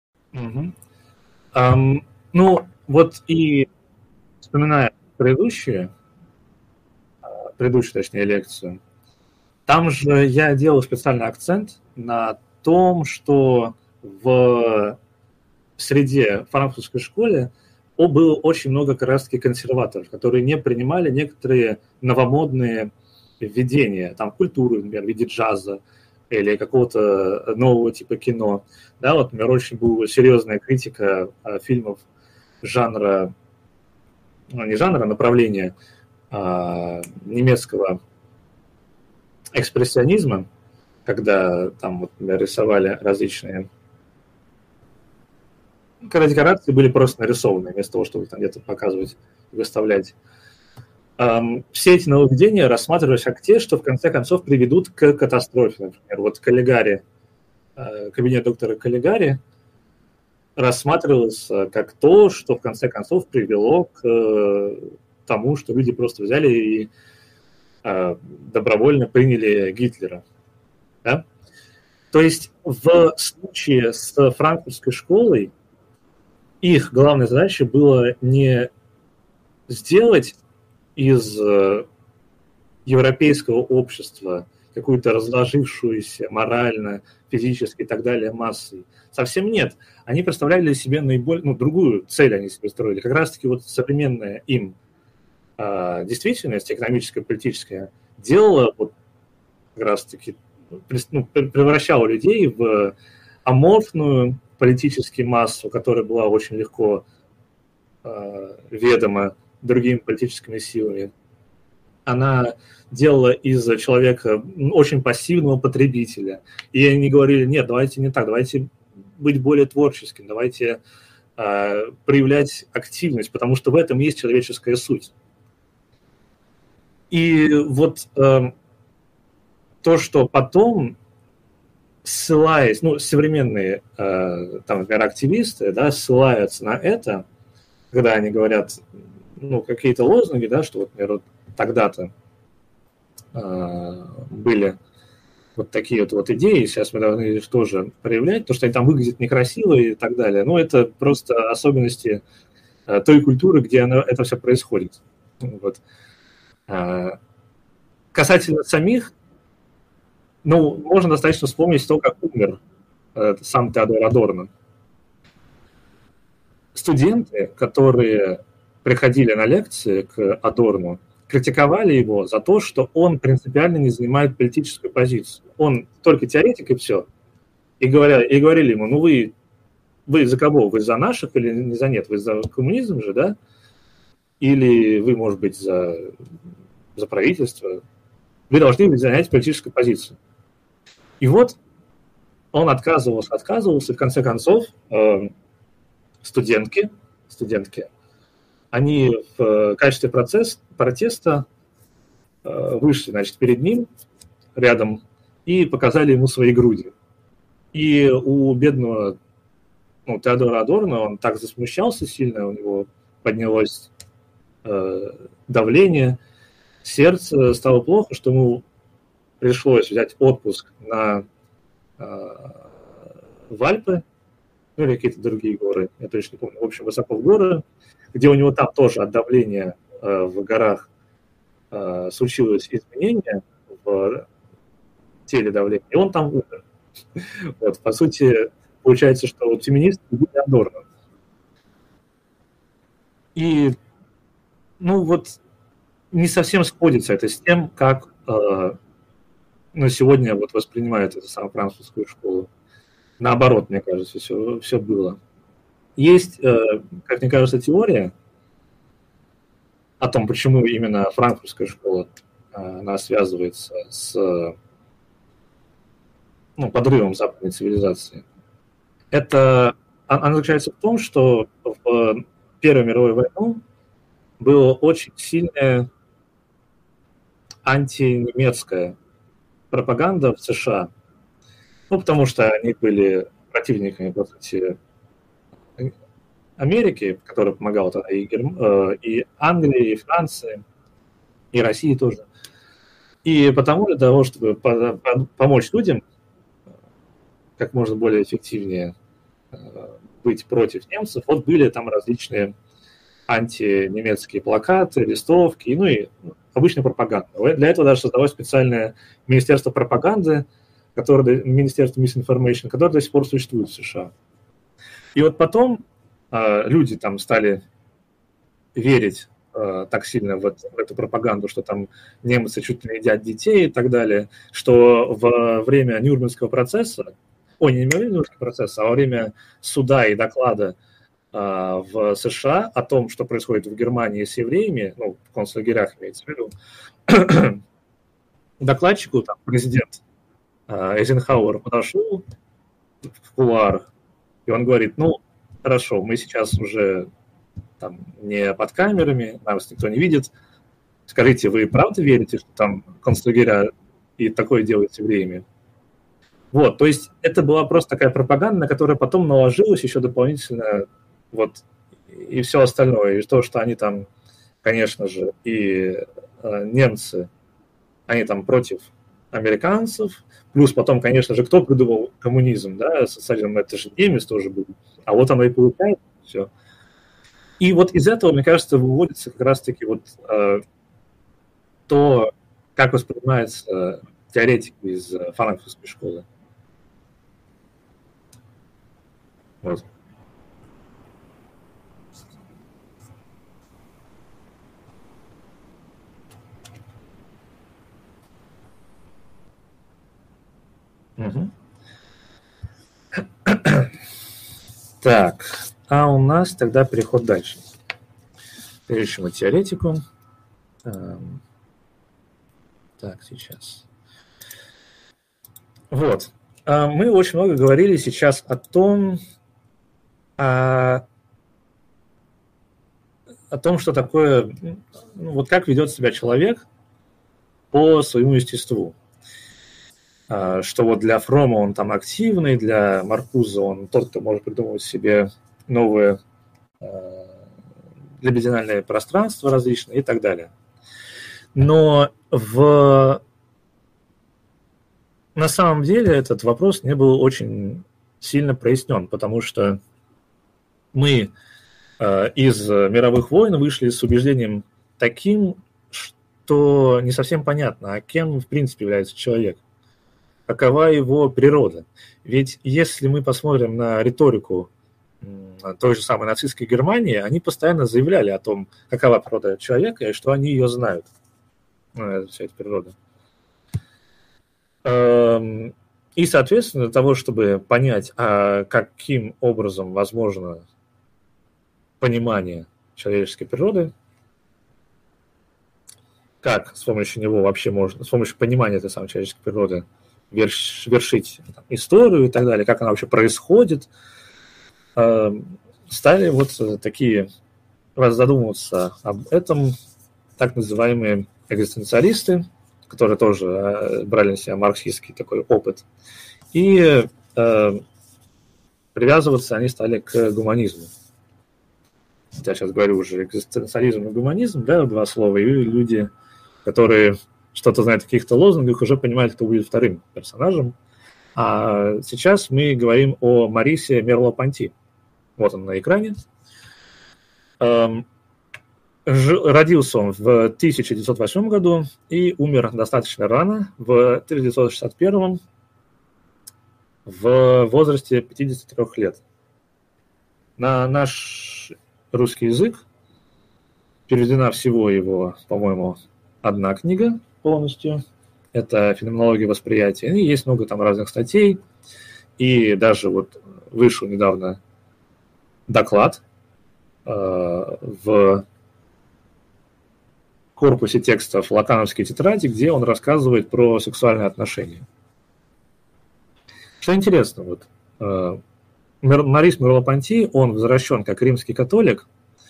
Ну, вот и вспоминая предыдущую, точнее, лекцию, там же я делал специальный акцент на том, что в среде франкфуртской школы было очень много как раз-таки консерваторов, которые не принимали некоторые новомодные введения, там, культуры, например, в виде джаза или какого-то нового типа кино. Да, вот, например, очень была серьезная критика фильмов жанра, ну, не жанра, а направления немецкого экспрессионизма, когда там, вот, например, рисовали различные декорации были просто нарисованы, вместо того, чтобы там где-то показывать и выставлять. Все эти нововведения рассматривались как те, что в конце концов приведут к катастрофе. Например, вот Каллигари, кабинет доктора Каллигари рассматривался как то, что в конце концов привело к тому, что люди просто взяли и добровольно приняли Гитлера. Да? То есть в случае с франкфуртской школой их главной задачей было не сделать из европейского общества какую-то разложившуюся морально, физически и так далее массой. Совсем нет. Они представляли себе наиболее, другую цель они себе строили. Как раз-таки вот современная им действительность, экономическая, политическая, делала вот как раз-таки, превращала людей в аморфную политическую массу, которая была очень легко ведома другими политическими силами. Она делала из человека очень пассивного потребителя. И они говорили, нет, давайте не так, давайте быть более творческим, давайте проявлять активность, потому что в этом есть человеческая суть. И вот то, что потом, ссылаясь, современные, там, например, активисты, да, ссылаются на это, когда они говорят, какие-то лозунги, да, что, вот, например, вот тогда-то были вот такие вот идеи, сейчас мы должны их тоже проявлять, то, что они там выглядят некрасиво и так далее. Это просто особенности той культуры, где это все происходит. Вот. Касательно самих, можно достаточно вспомнить то, как умер сам Теодор Адорно. Студенты, которые приходили на лекции к Адорно, критиковали его за то, что он принципиально не занимает политическую позицию. Он только теоретик и все. И говорили ему, вы за кого? Вы за наших или не за нет? Вы за коммунизм же, да? Или вы, может быть, за правительство? Вы должны занять политическую позицию. И вот он отказывался, и в конце концов студентки, они в качестве протеста вышли, значит, перед ним, рядом, и показали ему свои груди. И у бедного Теодора Адорно, он так засмущался сильно, у него поднялось давление, сердце стало плохо, что ему пришлось взять отпуск в Альпы, или какие-то другие горы, я точно не помню, в общем, высоко в горы, где у него там тоже от давления в горах случилось изменение в теле давления, и он там умер. Вот, по сути, получается, что вот феминисты были Адорно. И, не совсем сходится это с тем, как сегодня вот воспринимают эту самую франкфуртскую школу. Наоборот, мне кажется, все было. Есть, как мне кажется, теория о том, почему именно франкфуртская школа она связывается с подрывом западной цивилизации. Она заключается в том, что в Первую мировую войну была очень сильная антинемецкая пропаганда в США. Потому что они были противниками, по сути, Америки, которая помогала тогда и Англии, и Франции, и России тоже. И потому для того, чтобы помочь людям как можно более эффективнее быть против немцев, вот были там различные антинемецкие плакаты, листовки, ну и обычная пропаганда. Для этого даже создалось специальное министерство пропаганды, министерство misinformation, которое до сих пор существует в США. И вот потом люди там стали верить так сильно в эту пропаганду, что там немцы чуть ли не едят детей и так далее, что во время Нюрнбергского процесса, не Нюрнбергского процесса, а во время суда и доклада в США о том, что происходит в Германии с евреями, ну, в концлагерях имеется в виду, докладчику, там, президент Эйзенхауэр подошел в кулуарах, и он говорит, ну, хорошо, мы сейчас уже там не под камерами, нас никто не видит. Скажите, вы правда верите, что там концлагеря и такое делают с евреями? Вот, то есть это была просто такая пропаганда, на которую потом наложилось еще дополнительно вот и все остальное, и то, что они там, конечно же, и немцы, они там против американцев, плюс потом, конечно же, кто придумал коммунизм, да, социализм, это же немец тоже был, а вот оно и получается все. И вот из этого, мне кажется, выводится как раз-таки вот то, как воспринимается теоретик из франкфуртской школы. Вот. Угу. Так, а у нас тогда переход дальше. Следующему теоретику. Так, сейчас. Вот. Мы очень много говорили сейчас о том, что такое, вот как ведет себя человек по своему естеству. Что вот для Фрома он там активный, для Маркуза он тот, кто может придумывать себе новые либидинальные пространства различные и так далее. Но на самом деле этот вопрос не был очень сильно прояснен, потому что мы из мировых войн вышли с убеждением таким, что не совсем понятно, а кем в принципе является человек, какова его природа. Ведь если мы посмотрим на риторику той же самой нацистской Германии, они постоянно заявляли о том, какова природа человека и что они ее знают. Вся эта природа. И, соответственно, для того, чтобы понять, каким образом возможно понимание человеческой природы, как с помощью него вообще можно, с помощью понимания этой самой человеческой природы вершить там, историю и так далее, как она вообще происходит, стали вот такие задумываться об этом так называемые экзистенциалисты, которые тоже брали на себя марксистский такой опыт, и привязываться они стали к гуманизму. Я сейчас говорю уже экзистенциализм и гуманизм, да, два слова, и люди, которые что-то знают о каких-то лозунгах, уже понимают, кто будет вторым персонажем. А сейчас мы говорим о Морисе Мерло-Понти. Вот он на экране. Родился он в 1908 году и умер достаточно рано, в 1961 в возрасте 53 лет. На наш русский язык переведена всего его, по-моему, одна книга полностью. Это «Феноменология восприятия». И есть много там разных статей. И даже вот вышел недавно доклад в корпусе текстов «Лакановские тетради», где он рассказывает про сексуальные отношения. Что интересно, вот Морис Мерло-Понти, он возвращен как римский католик,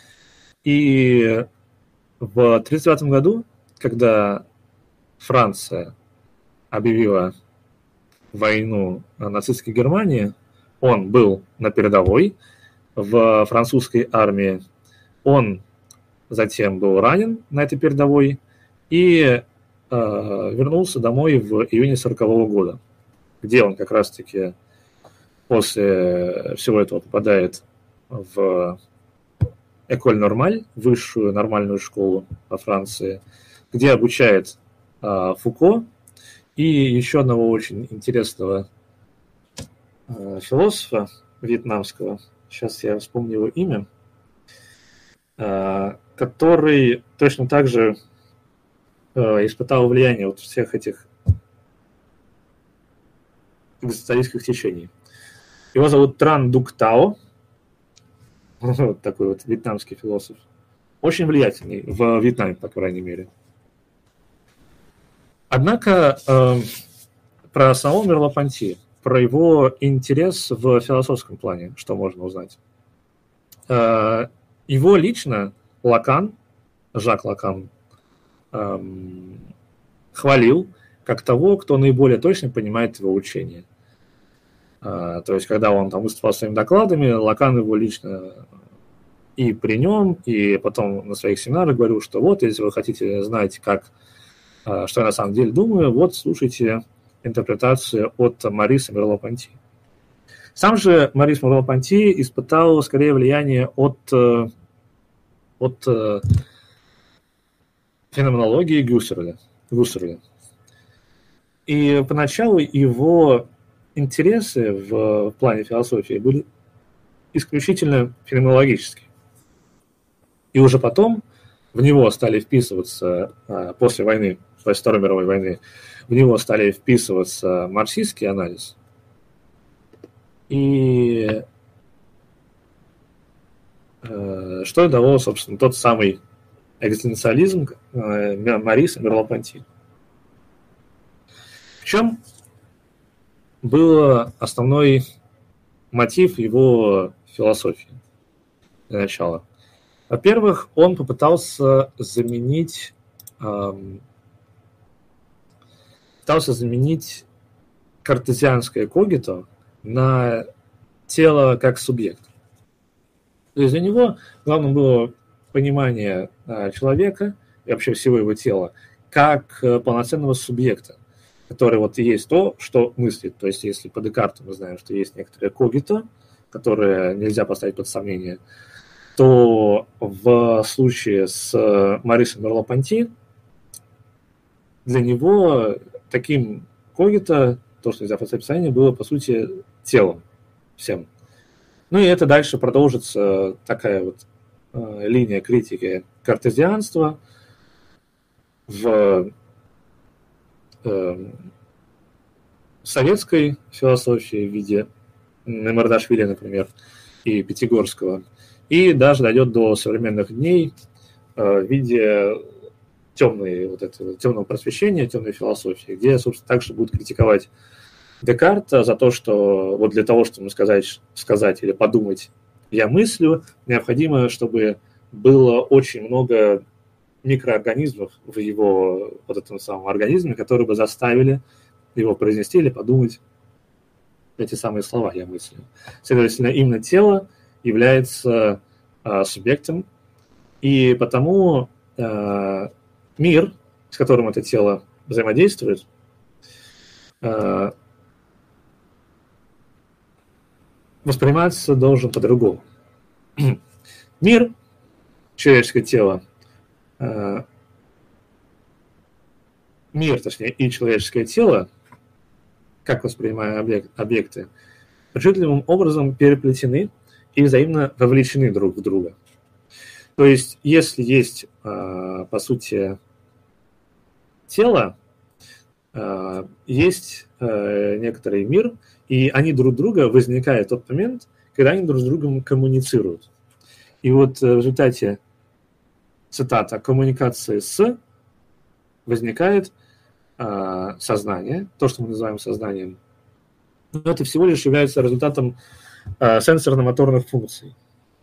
и в 1939 году, когда Франция объявила войну нацистской Германии, он был на передовой, в французской армии. Он затем был ранен на этой передовой и вернулся домой в июне 1940 года, где он как раз-таки после всего этого попадает в Эколь Нормаль, высшую нормальную школу во Франции, где обучает Фуко и еще одного очень интересного философа вьетнамского, сейчас я вспомню его имя, который точно так же испытал влияние вот всех этих экзистенциалистских течений. Его зовут Тран Дук Тао, вот такой вот вьетнамский философ, очень влиятельный в Вьетнаме, по крайней мере. Однако про самого Мерло-Понти, про его интерес в философском плане, что можно узнать. Его лично Лакан, Жак Лакан, хвалил как того, кто наиболее точно понимает его учение. То есть, когда он там выступал своими докладами, Лакан его лично и при нем, и потом на своих семинарах говорил, что вот, если вы хотите знать, что я на самом деле думаю, вот слушайте интерпретацию от Мариса Мерло-Понти. Сам же Марис Мерло-Понти испытал скорее влияние от феноменологии Гуссерля. И поначалу его интересы в плане философии были исключительно феноменологические. И уже потом в него стали вписываться, после войны, после Второй мировой войны, в него стали вписываться марксистский анализ. И что и дало, собственно, тот самый экзистенциализм Мариса Мерло-Понти. В чем был основной мотив его философии для начала? Во-первых, он попытался заменить картезианское когито на тело как субъект. То есть для него главным было понимание человека и вообще всего его тела как полноценного субъекта, который вот и есть то, что мыслит. То есть если по Декарту мы знаем, что есть некоторое когито, которое нельзя поставить под сомнение, то в случае с Марисом Мерло-Понти для него таким когито, то, что нельзя поставить под сомнение, было, по сути, телом всем. Ну и это дальше продолжится такая вот линия критики картезианства в советской философии в виде Мемардашвили, например, и Пятигорского, и даже дойдет до современных дней в виде темного просвещения, темной философии, где, собственно, также будут критиковать Декарта за то, что вот для того, чтобы сказать или подумать «я мыслю», необходимо, чтобы было очень много микроорганизмов в его вот этом самом организме, которые бы заставили его произнести или подумать эти самые слова «я мыслю». Следовательно, именно тело является субъектом, и потому мир, с которым это тело взаимодействует, восприниматься должен по-другому. Мир, человеческое тело, мир, точнее, и человеческое тело, как воспринимаемые объекты, причудливым образом переплетены и взаимно вовлечены друг в друга. То есть, если есть, по сути, тело, есть некоторый мир, и они друг друга возникают в тот момент, когда они друг с другом коммуницируют. И вот в результате, цитата, коммуникации с возникает сознание, то, что мы называем сознанием. Но это всего лишь является результатом сенсорно-моторных функций.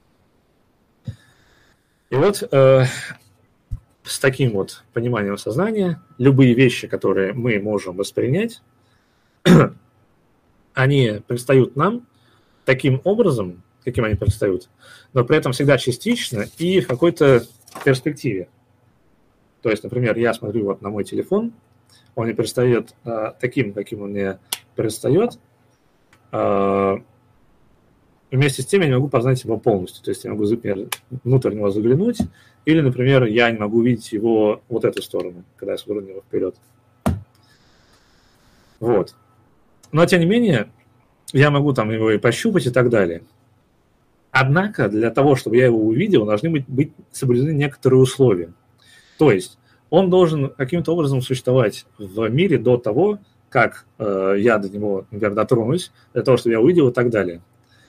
И вот с таким вот пониманием сознания любые вещи, которые мы можем воспринять, они предстают нам таким образом, каким они предстают, но при этом всегда частично и в какой-то перспективе. То есть, например, я смотрю вот на мой телефон, он мне предстает таким, каким он мне предстает. Вместе с тем я не могу познать его полностью. То есть я могу, например, внутрь него заглянуть, или, например, я не могу увидеть его вот эту сторону, когда я смотрю на него вперед. Вот. Но, тем не менее, я могу там его и пощупать и так далее. Однако, для того, чтобы я его увидел, должны быть соблюдены некоторые условия. То есть он должен каким-то образом существовать в мире до того, как я до него, например, дотронусь, для того, чтобы я увидел и так далее.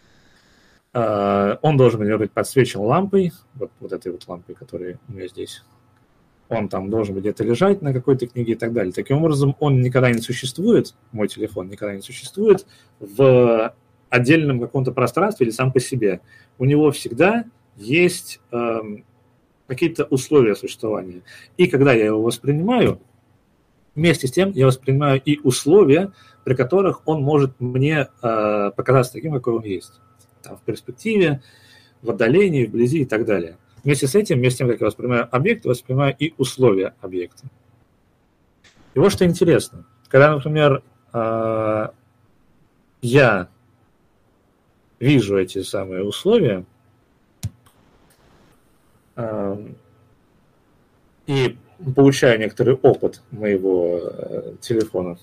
Он должен, например, быть подсвечен лампой, вот этой вот лампой, которая у меня здесь. Он там должен быть где-то лежать на какой-то книге и так далее. Таким образом, он никогда не существует, мой телефон никогда не существует в отдельном каком-то пространстве или сам по себе. У него всегда есть какие-то условия существования. И когда я его воспринимаю, вместе с тем я воспринимаю и условия, при которых он может мне показаться таким, какой он есть. Там, в перспективе, в отдалении, вблизи и так далее. Вместе с этим, вместе с тем, как я воспринимаю объект, я воспринимаю и условия объекта. И вот что интересно. Когда, например, я вижу эти самые условия и получаю некоторый опыт моего телефона,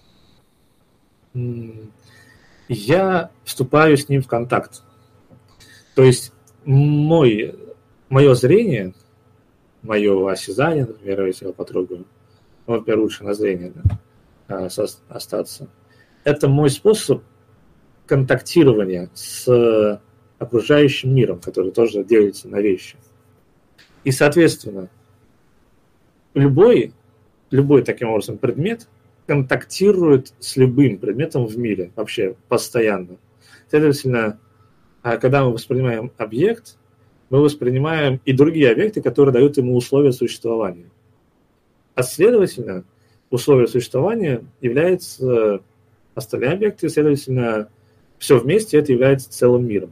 я вступаю с ним в контакт. То есть мое зрение, мое осязание, например, если я потрогаю, ну, например, лучше на зрение остаться, это мой способ контактирования с окружающим миром, который тоже делится на вещи. И, соответственно, любой таким образом предмет контактирует с любым предметом в мире вообще постоянно. Следовательно, когда мы воспринимаем объект, мы воспринимаем и другие объекты, которые дают ему условия существования. А следовательно, условия существования являются остальные объекты, следовательно, все вместе это является целым миром.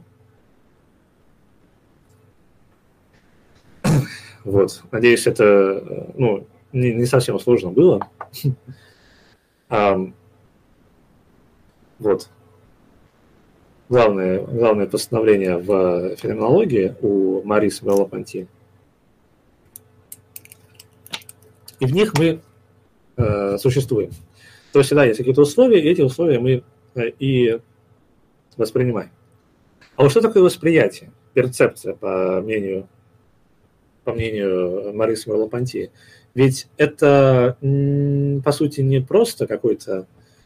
Вот. Надеюсь, это не совсем сложно было. Вот. Главное постановление в феноменологии у Мариса Мерло-Понти. И в них мы существуем. То есть всегда есть какие-то условия, и эти условия мы и воспринимаем. А вот что такое восприятие, перцепция, по мнению Мариса Мерло-Понти? Ведь это, по сути, не просто какой-то,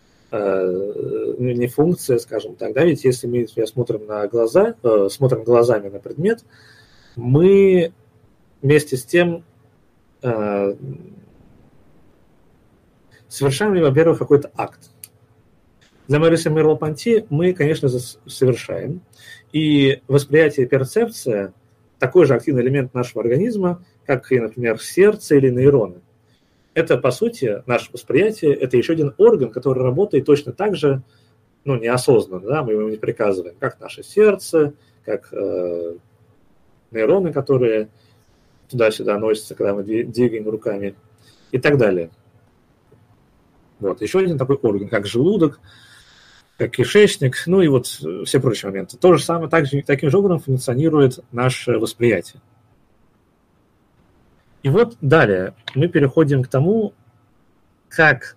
не функция, скажем так, да, ведь если мы смотрим на глаза, смотрим глазами на предмет, мы вместе с тем совершаем ли, во-первых, какой-то акт. Для Мариса Мерло-Понти мы, конечно, совершаем, и восприятие и перцепция такой же активный элемент нашего организма, как и, например, сердце или нейроны. Это, по сути, наше восприятие, это еще один орган, который работает точно так же, неосознанно, да, мы ему не приказываем, как наше сердце, как нейроны, которые туда-сюда носятся, когда мы двигаем руками и так далее. Вот, еще один такой орган, как желудок, как кишечник, и вот все прочие моменты. То же самое, таким же образом функционирует наше восприятие. И вот далее мы переходим к тому, как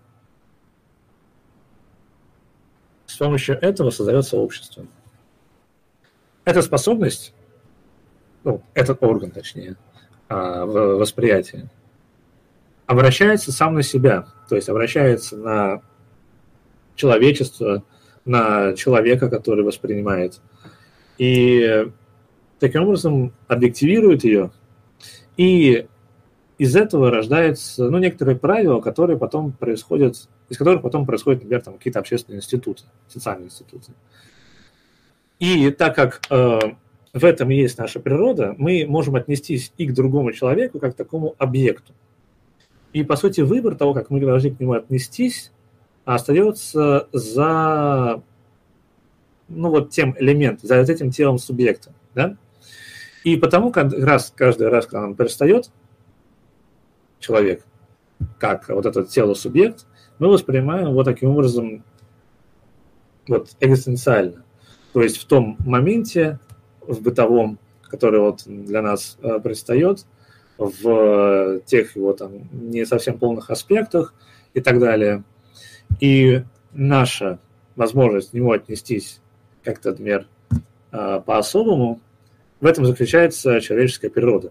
с помощью этого создается общество. Эта способность, этот орган, точнее, восприятия, обращается сам на себя, то есть обращается на человечество, на человека, который воспринимает, и таким образом объективирует ее, и из этого рождаются некоторые правила, из которых потом происходят, например, какие-то общественные институты, социальные институты. И так как в этом и есть наша природа, мы можем отнестись и к другому человеку, как к такому объекту. И, по сути, выбор того, как мы должны к нему отнестись, остается за тем элементом, за этим телом субъекта, да? И потому каждый раз, когда нам предстает человек, как вот это тело-субъект, мы воспринимаем его таким образом экзистенциально. То есть в том моменте, в бытовом, который для нас предстает, в тех его не совсем полных аспектах и так далее. И наша возможность к нему отнестись как-то, например, по-особому, в этом заключается человеческая природа.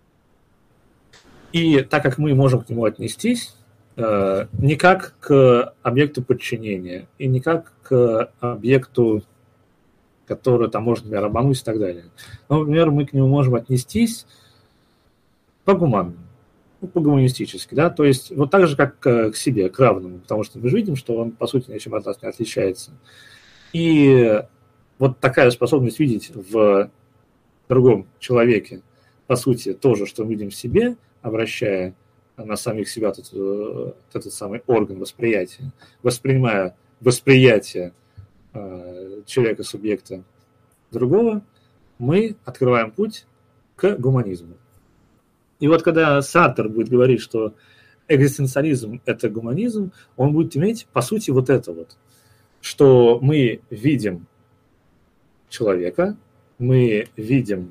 И так как мы можем к нему отнестись не как к объекту подчинения и не как к объекту, который можно, например, обмануть и так далее. Но, например, мы к нему можем отнестись по-гуманному, по-гуманистически, да, то есть так же, как к себе, к равному, потому что мы же видим, что он, по сути, ничем от нас не отличается. И такая способность видеть в другом человеке, по сути, то же, что мы видим в себе, обращая на самих себя этот самый орган восприятия, воспринимая восприятие человека-субъекта другого, мы открываем путь к гуманизму. И когда Сартр будет говорить, что экзистенциализм – это гуманизм, он будет иметь, по сути, это что мы видим человека, мы видим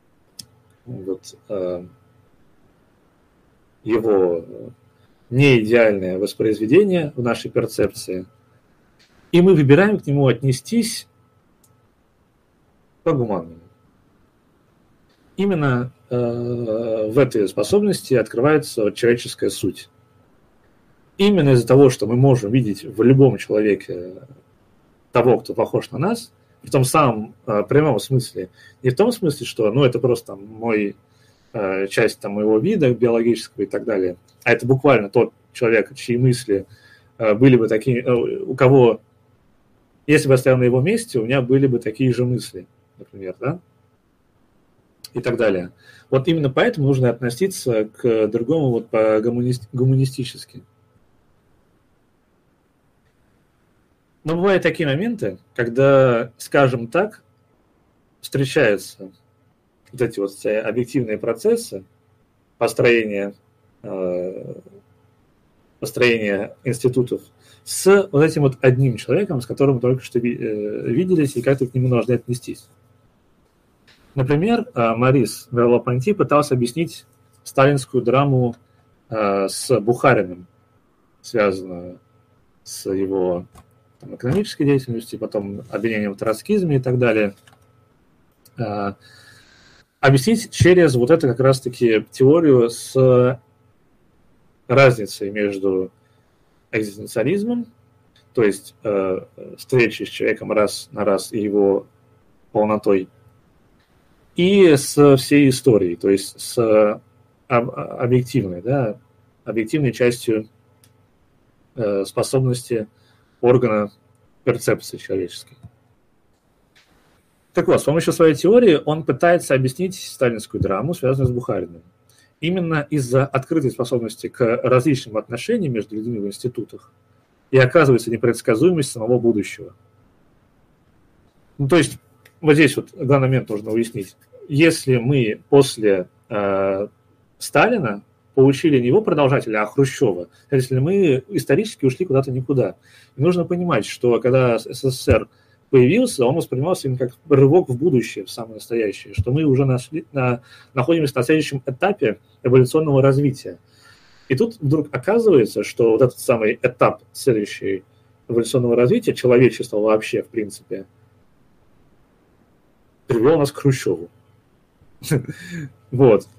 его неидеальное воспроизведение в нашей перцепции, и мы выбираем к нему отнестись по-гуманному. Именно в этой способности открывается человеческая суть. Именно из-за того, что мы можем видеть в любом человеке того, кто похож на нас, в том самом прямом смысле, не в том смысле, что это просто часть моего вида биологического и так далее, а это буквально тот человек, чьи мысли были бы такие, у кого, если бы я стоял на его месте, у меня были бы такие же мысли, например, да, и так далее. Именно поэтому нужно относиться к другому гуманистически. Но бывают такие моменты, когда, скажем так, встречаются эти все объективные процессы построения институтов с этим одним человеком, с которым мы только что виделись и как-то к нему должны отнестись. Например, Марис Мерло-Понти пытался объяснить сталинскую драму с Бухариным, связанную с его экономической деятельностью, потом обвинением в троцкизме и так далее. Объяснить через эту как раз-таки теорию с разницей между экзистенциализмом, то есть встречей с человеком раз на раз и его полнотой, и с всей историей, то есть с объективной частью способности органа перцепции человеческой. Так вот, с помощью своей теории он пытается объяснить сталинскую драму, связанную с Бухариным. Именно из-за открытой способности к различным отношениям между людьми в институтах и оказывается непредсказуемость самого будущего. То есть, здесь главный момент нужно уяснить. Если мы после Сталина получили не его продолжателя, а Хрущева, если мы исторически ушли куда-то никуда. И нужно понимать, что когда СССР появился, он воспринимался именно как рывок в будущее, в самое настоящее, что мы уже находимся на следующем этапе эволюционного развития. И тут вдруг оказывается, что этот самый этап следующий эволюционного развития человечества вообще, в принципе, привел нас к Хрущеву. Вот.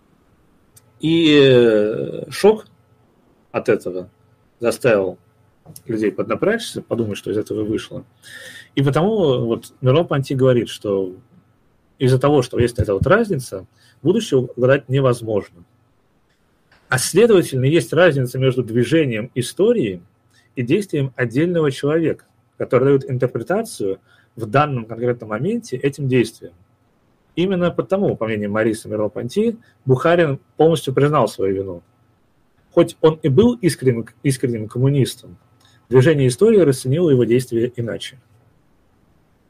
И шок от этого заставил людей поднапрячься, подумать, что из этого вышло. И потому Мерло-Понти говорит, что из-за того, что есть эта разница, будущее угадать невозможно. А следовательно, есть разница между движением истории и действием отдельного человека, который дает интерпретацию в данном конкретном моменте этим действиям. Именно потому, по мнению Мариса Мерло-Понти, Бухарин полностью признал свою вину. Хоть он и был искренним коммунистом, движение истории расценило его действия иначе.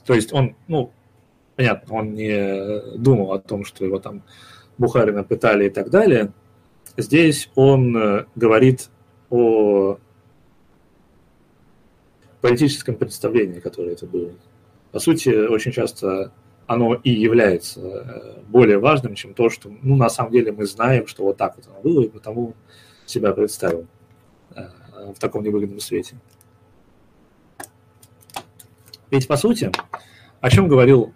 То есть он, ну, понятно, он не думал о том, что его там Бухарина пытали и так далее. Здесь он говорит о политическом представлении, которое это было. По сути, очень часто оно и является более важным, чем то, что, ну, на самом деле мы знаем, что вот так вот оно было, и потому себя представил в таком невыгодном свете. Ведь, по сути, о чем говорил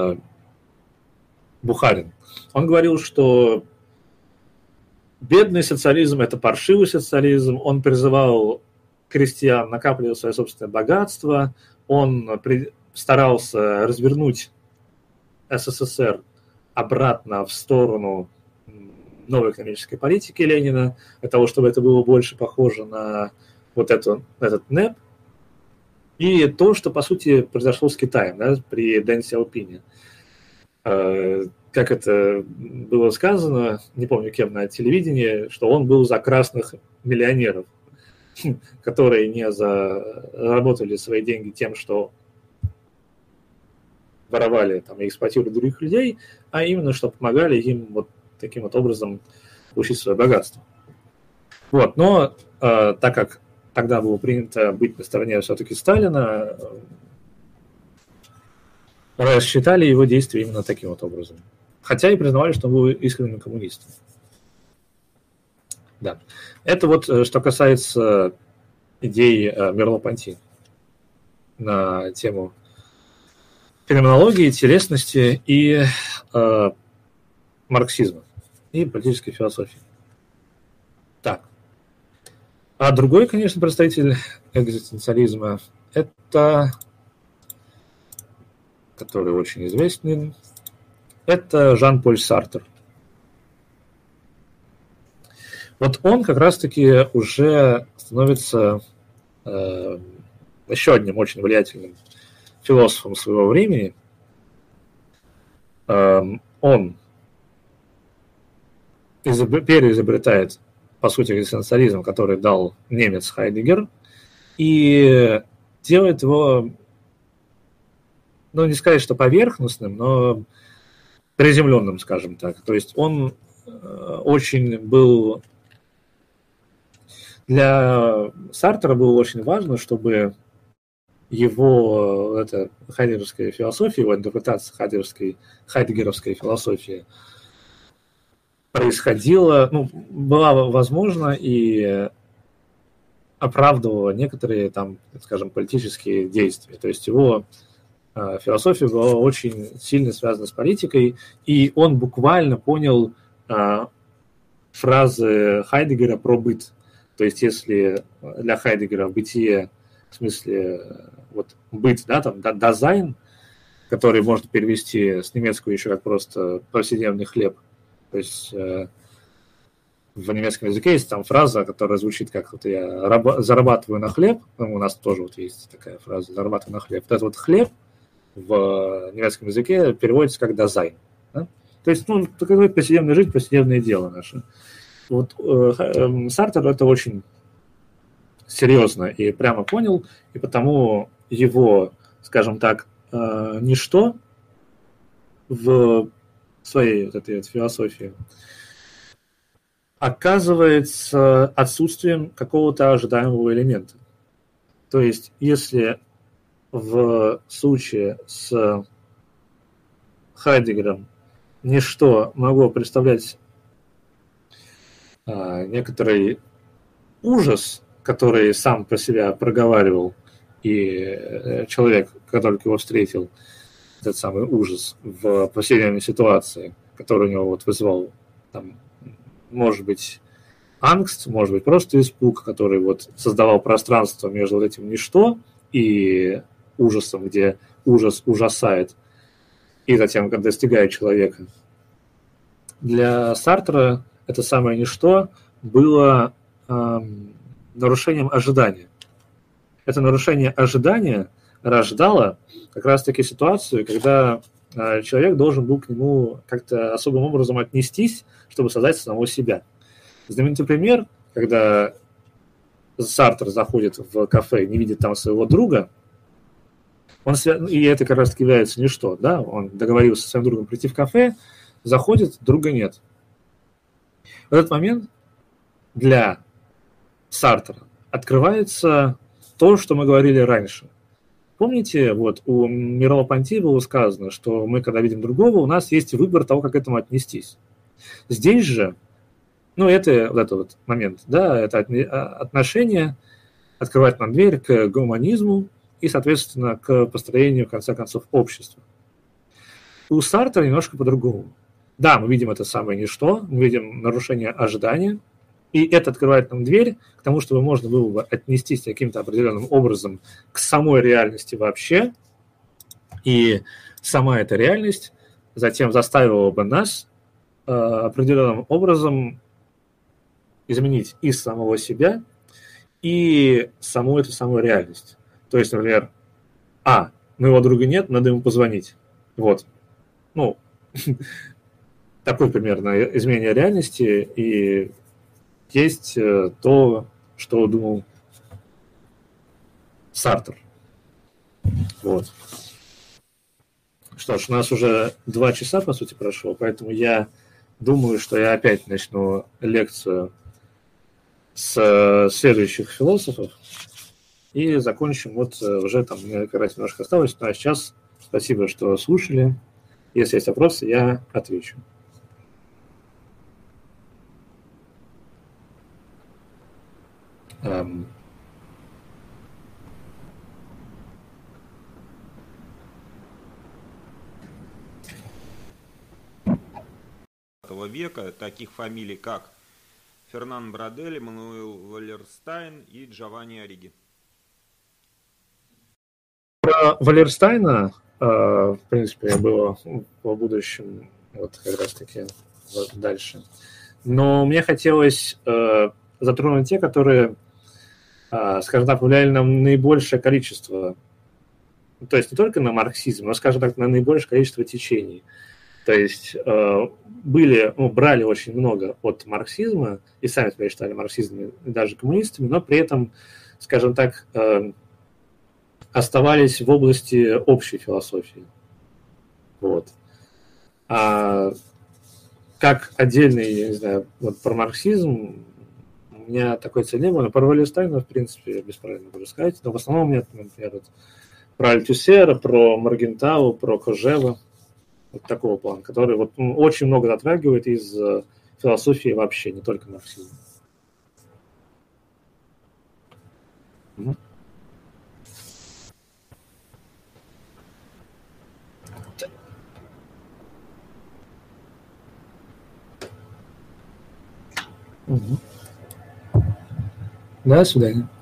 Бухарин? Он говорил, что бедный социализм – это паршивый социализм, он призывал крестьян накапливать свое собственное богатство, он старался развернуть СССР обратно в сторону новой экономической политики Ленина, для того, чтобы это было больше похоже на вот этот НЭП, и то, что, по сути, произошло с Китаем, да, при Дэн Сяопине. Как это было сказано, не помню кем на телевидении, что он был за красных миллионеров, которые не заработали свои деньги тем, что воровали там, и эксплуатировали других людей, а именно, что помогали им вот таким вот образом получить свое богатство. Вот, но так как тогда было принято быть на стороне все-таки Сталина, рассчитали его действия именно таким вот образом. Хотя и признавали, что он был искренним коммунистом. Да. Это вот что касается идей Мерло-Понти на тему феноменологии, телесности и марксизма и политической философии. Так. А другой, конечно, представитель экзистенциализма – это, который очень известен, это Жан-Поль Сартр. Вот он как раз-таки уже становится еще одним очень влиятельным философом своего времени. Он переизобретает, по сути, экзистенциализм, который дал немец Хайдеггер, и делает его, ну, не сказать, что поверхностным, но приземленным, скажем так. То есть он очень был... Для Сартра было очень важно, чтобы его эта хайдеггеровская философия, его интерпретация хайдеггеровской философии происходила, ну, была возможна и оправдывала некоторые там, скажем, политические действия. То есть его философия была очень сильно связана с политикой, и он буквально понял фразы Хайдеггера про быт. То есть если для Хайдеггера бытие, в смысле вот быт, да, там дазайн, который можно перевести с немецкого еще как просто повседневный хлеб. То есть в немецком языке есть там фраза, которая звучит как вот я зарабатываю на хлеб, у нас тоже вот есть такая фраза зарабатываю на хлеб. Вот этот вот хлеб в немецком языке переводится как дазайн. Да? То есть, ну, такая повседневная жизнь, повседневное дело наше. Вот Сартер это очень серьезно и прямо понял, и потому его, скажем так, ничто в своей вот этой философии оказывается отсутствием какого-то ожидаемого элемента. То есть, если в случае с Хайдеггером ничто могло представлять некоторый ужас, который сам про себя проговаривал, и человек, который его встретил, этот самый ужас в повседневной ситуации, который у него вот вызвал, там, может быть, ангст, может быть, просто испуг, который вот создавал пространство между вот этим ничто и ужасом, где ужас ужасает, и затем, когда достигает человека. Для Сартра это самое ничто было нарушением ожидания. Это нарушение ожидания рождало как раз-таки ситуацию, когда человек должен был к нему как-то особым образом отнестись, чтобы создать самого себя. Знаменитый пример, когда Сартр заходит в кафе и не видит там своего друга, И это как раз является ничто, да, он договорился со своим другом прийти в кафе, заходит, друга нет. В этот момент для Сартра открывается то, что мы говорили раньше. Помните, вот у Мерло-Понти было сказано, что мы, когда видим другого, у нас есть выбор того, как к этому отнестись. Здесь же, это вот этот вот момент, да, это отношение открывает нам дверь к гуманизму и, соответственно, к построению, в конце концов, общества. У Сартра немножко по-другому. Да, мы видим это самое ничто, мы видим нарушение ожидания, и это открывает нам дверь к тому, чтобы можно было бы отнестись каким-то определенным образом к самой реальности вообще, и сама эта реальность затем заставила бы нас определенным образом изменить и самого себя, и саму эту самую реальность. То есть, например, моего друга нет, надо ему позвонить. Вот. Такое примерно изменение реальности, и есть то, что думал Сартр. Вот. Что ж, у нас уже 2 часа, по сути, прошло, поэтому я думаю, что я опять начну лекцию с следующих философов и закончим уже там, мне как раз немножко осталось, а сейчас спасибо, что слушали. Если есть вопросы, я отвечу. Века, таких фамилий, как Фернан Брадель, Эммануэл Валерстайн и Джованни Ориги. Про Валерстайна, в принципе, было в будущем, вот как раз-таки дальше. Но мне хотелось затронуть те, которые, скажем так, повлияли на наибольшее количество, то есть не только на марксизм, но, скажем так, на наибольшее количество течений. То есть брали очень много от марксизма, и сами себя считали марксистами, даже коммунистами, но при этом, скажем так, оставались в области общей философии. Вот. А как отдельный, я не знаю, вот про марксизм у меня такой цели не было. Про Валерстайна, в принципе, бесправильно буду сказать, но в основном у меня, например, про Альтюсера, про Моргентау, про Кожева, вот такого плана, который очень много затрагивает из философии вообще, не только марксизма. До свидания.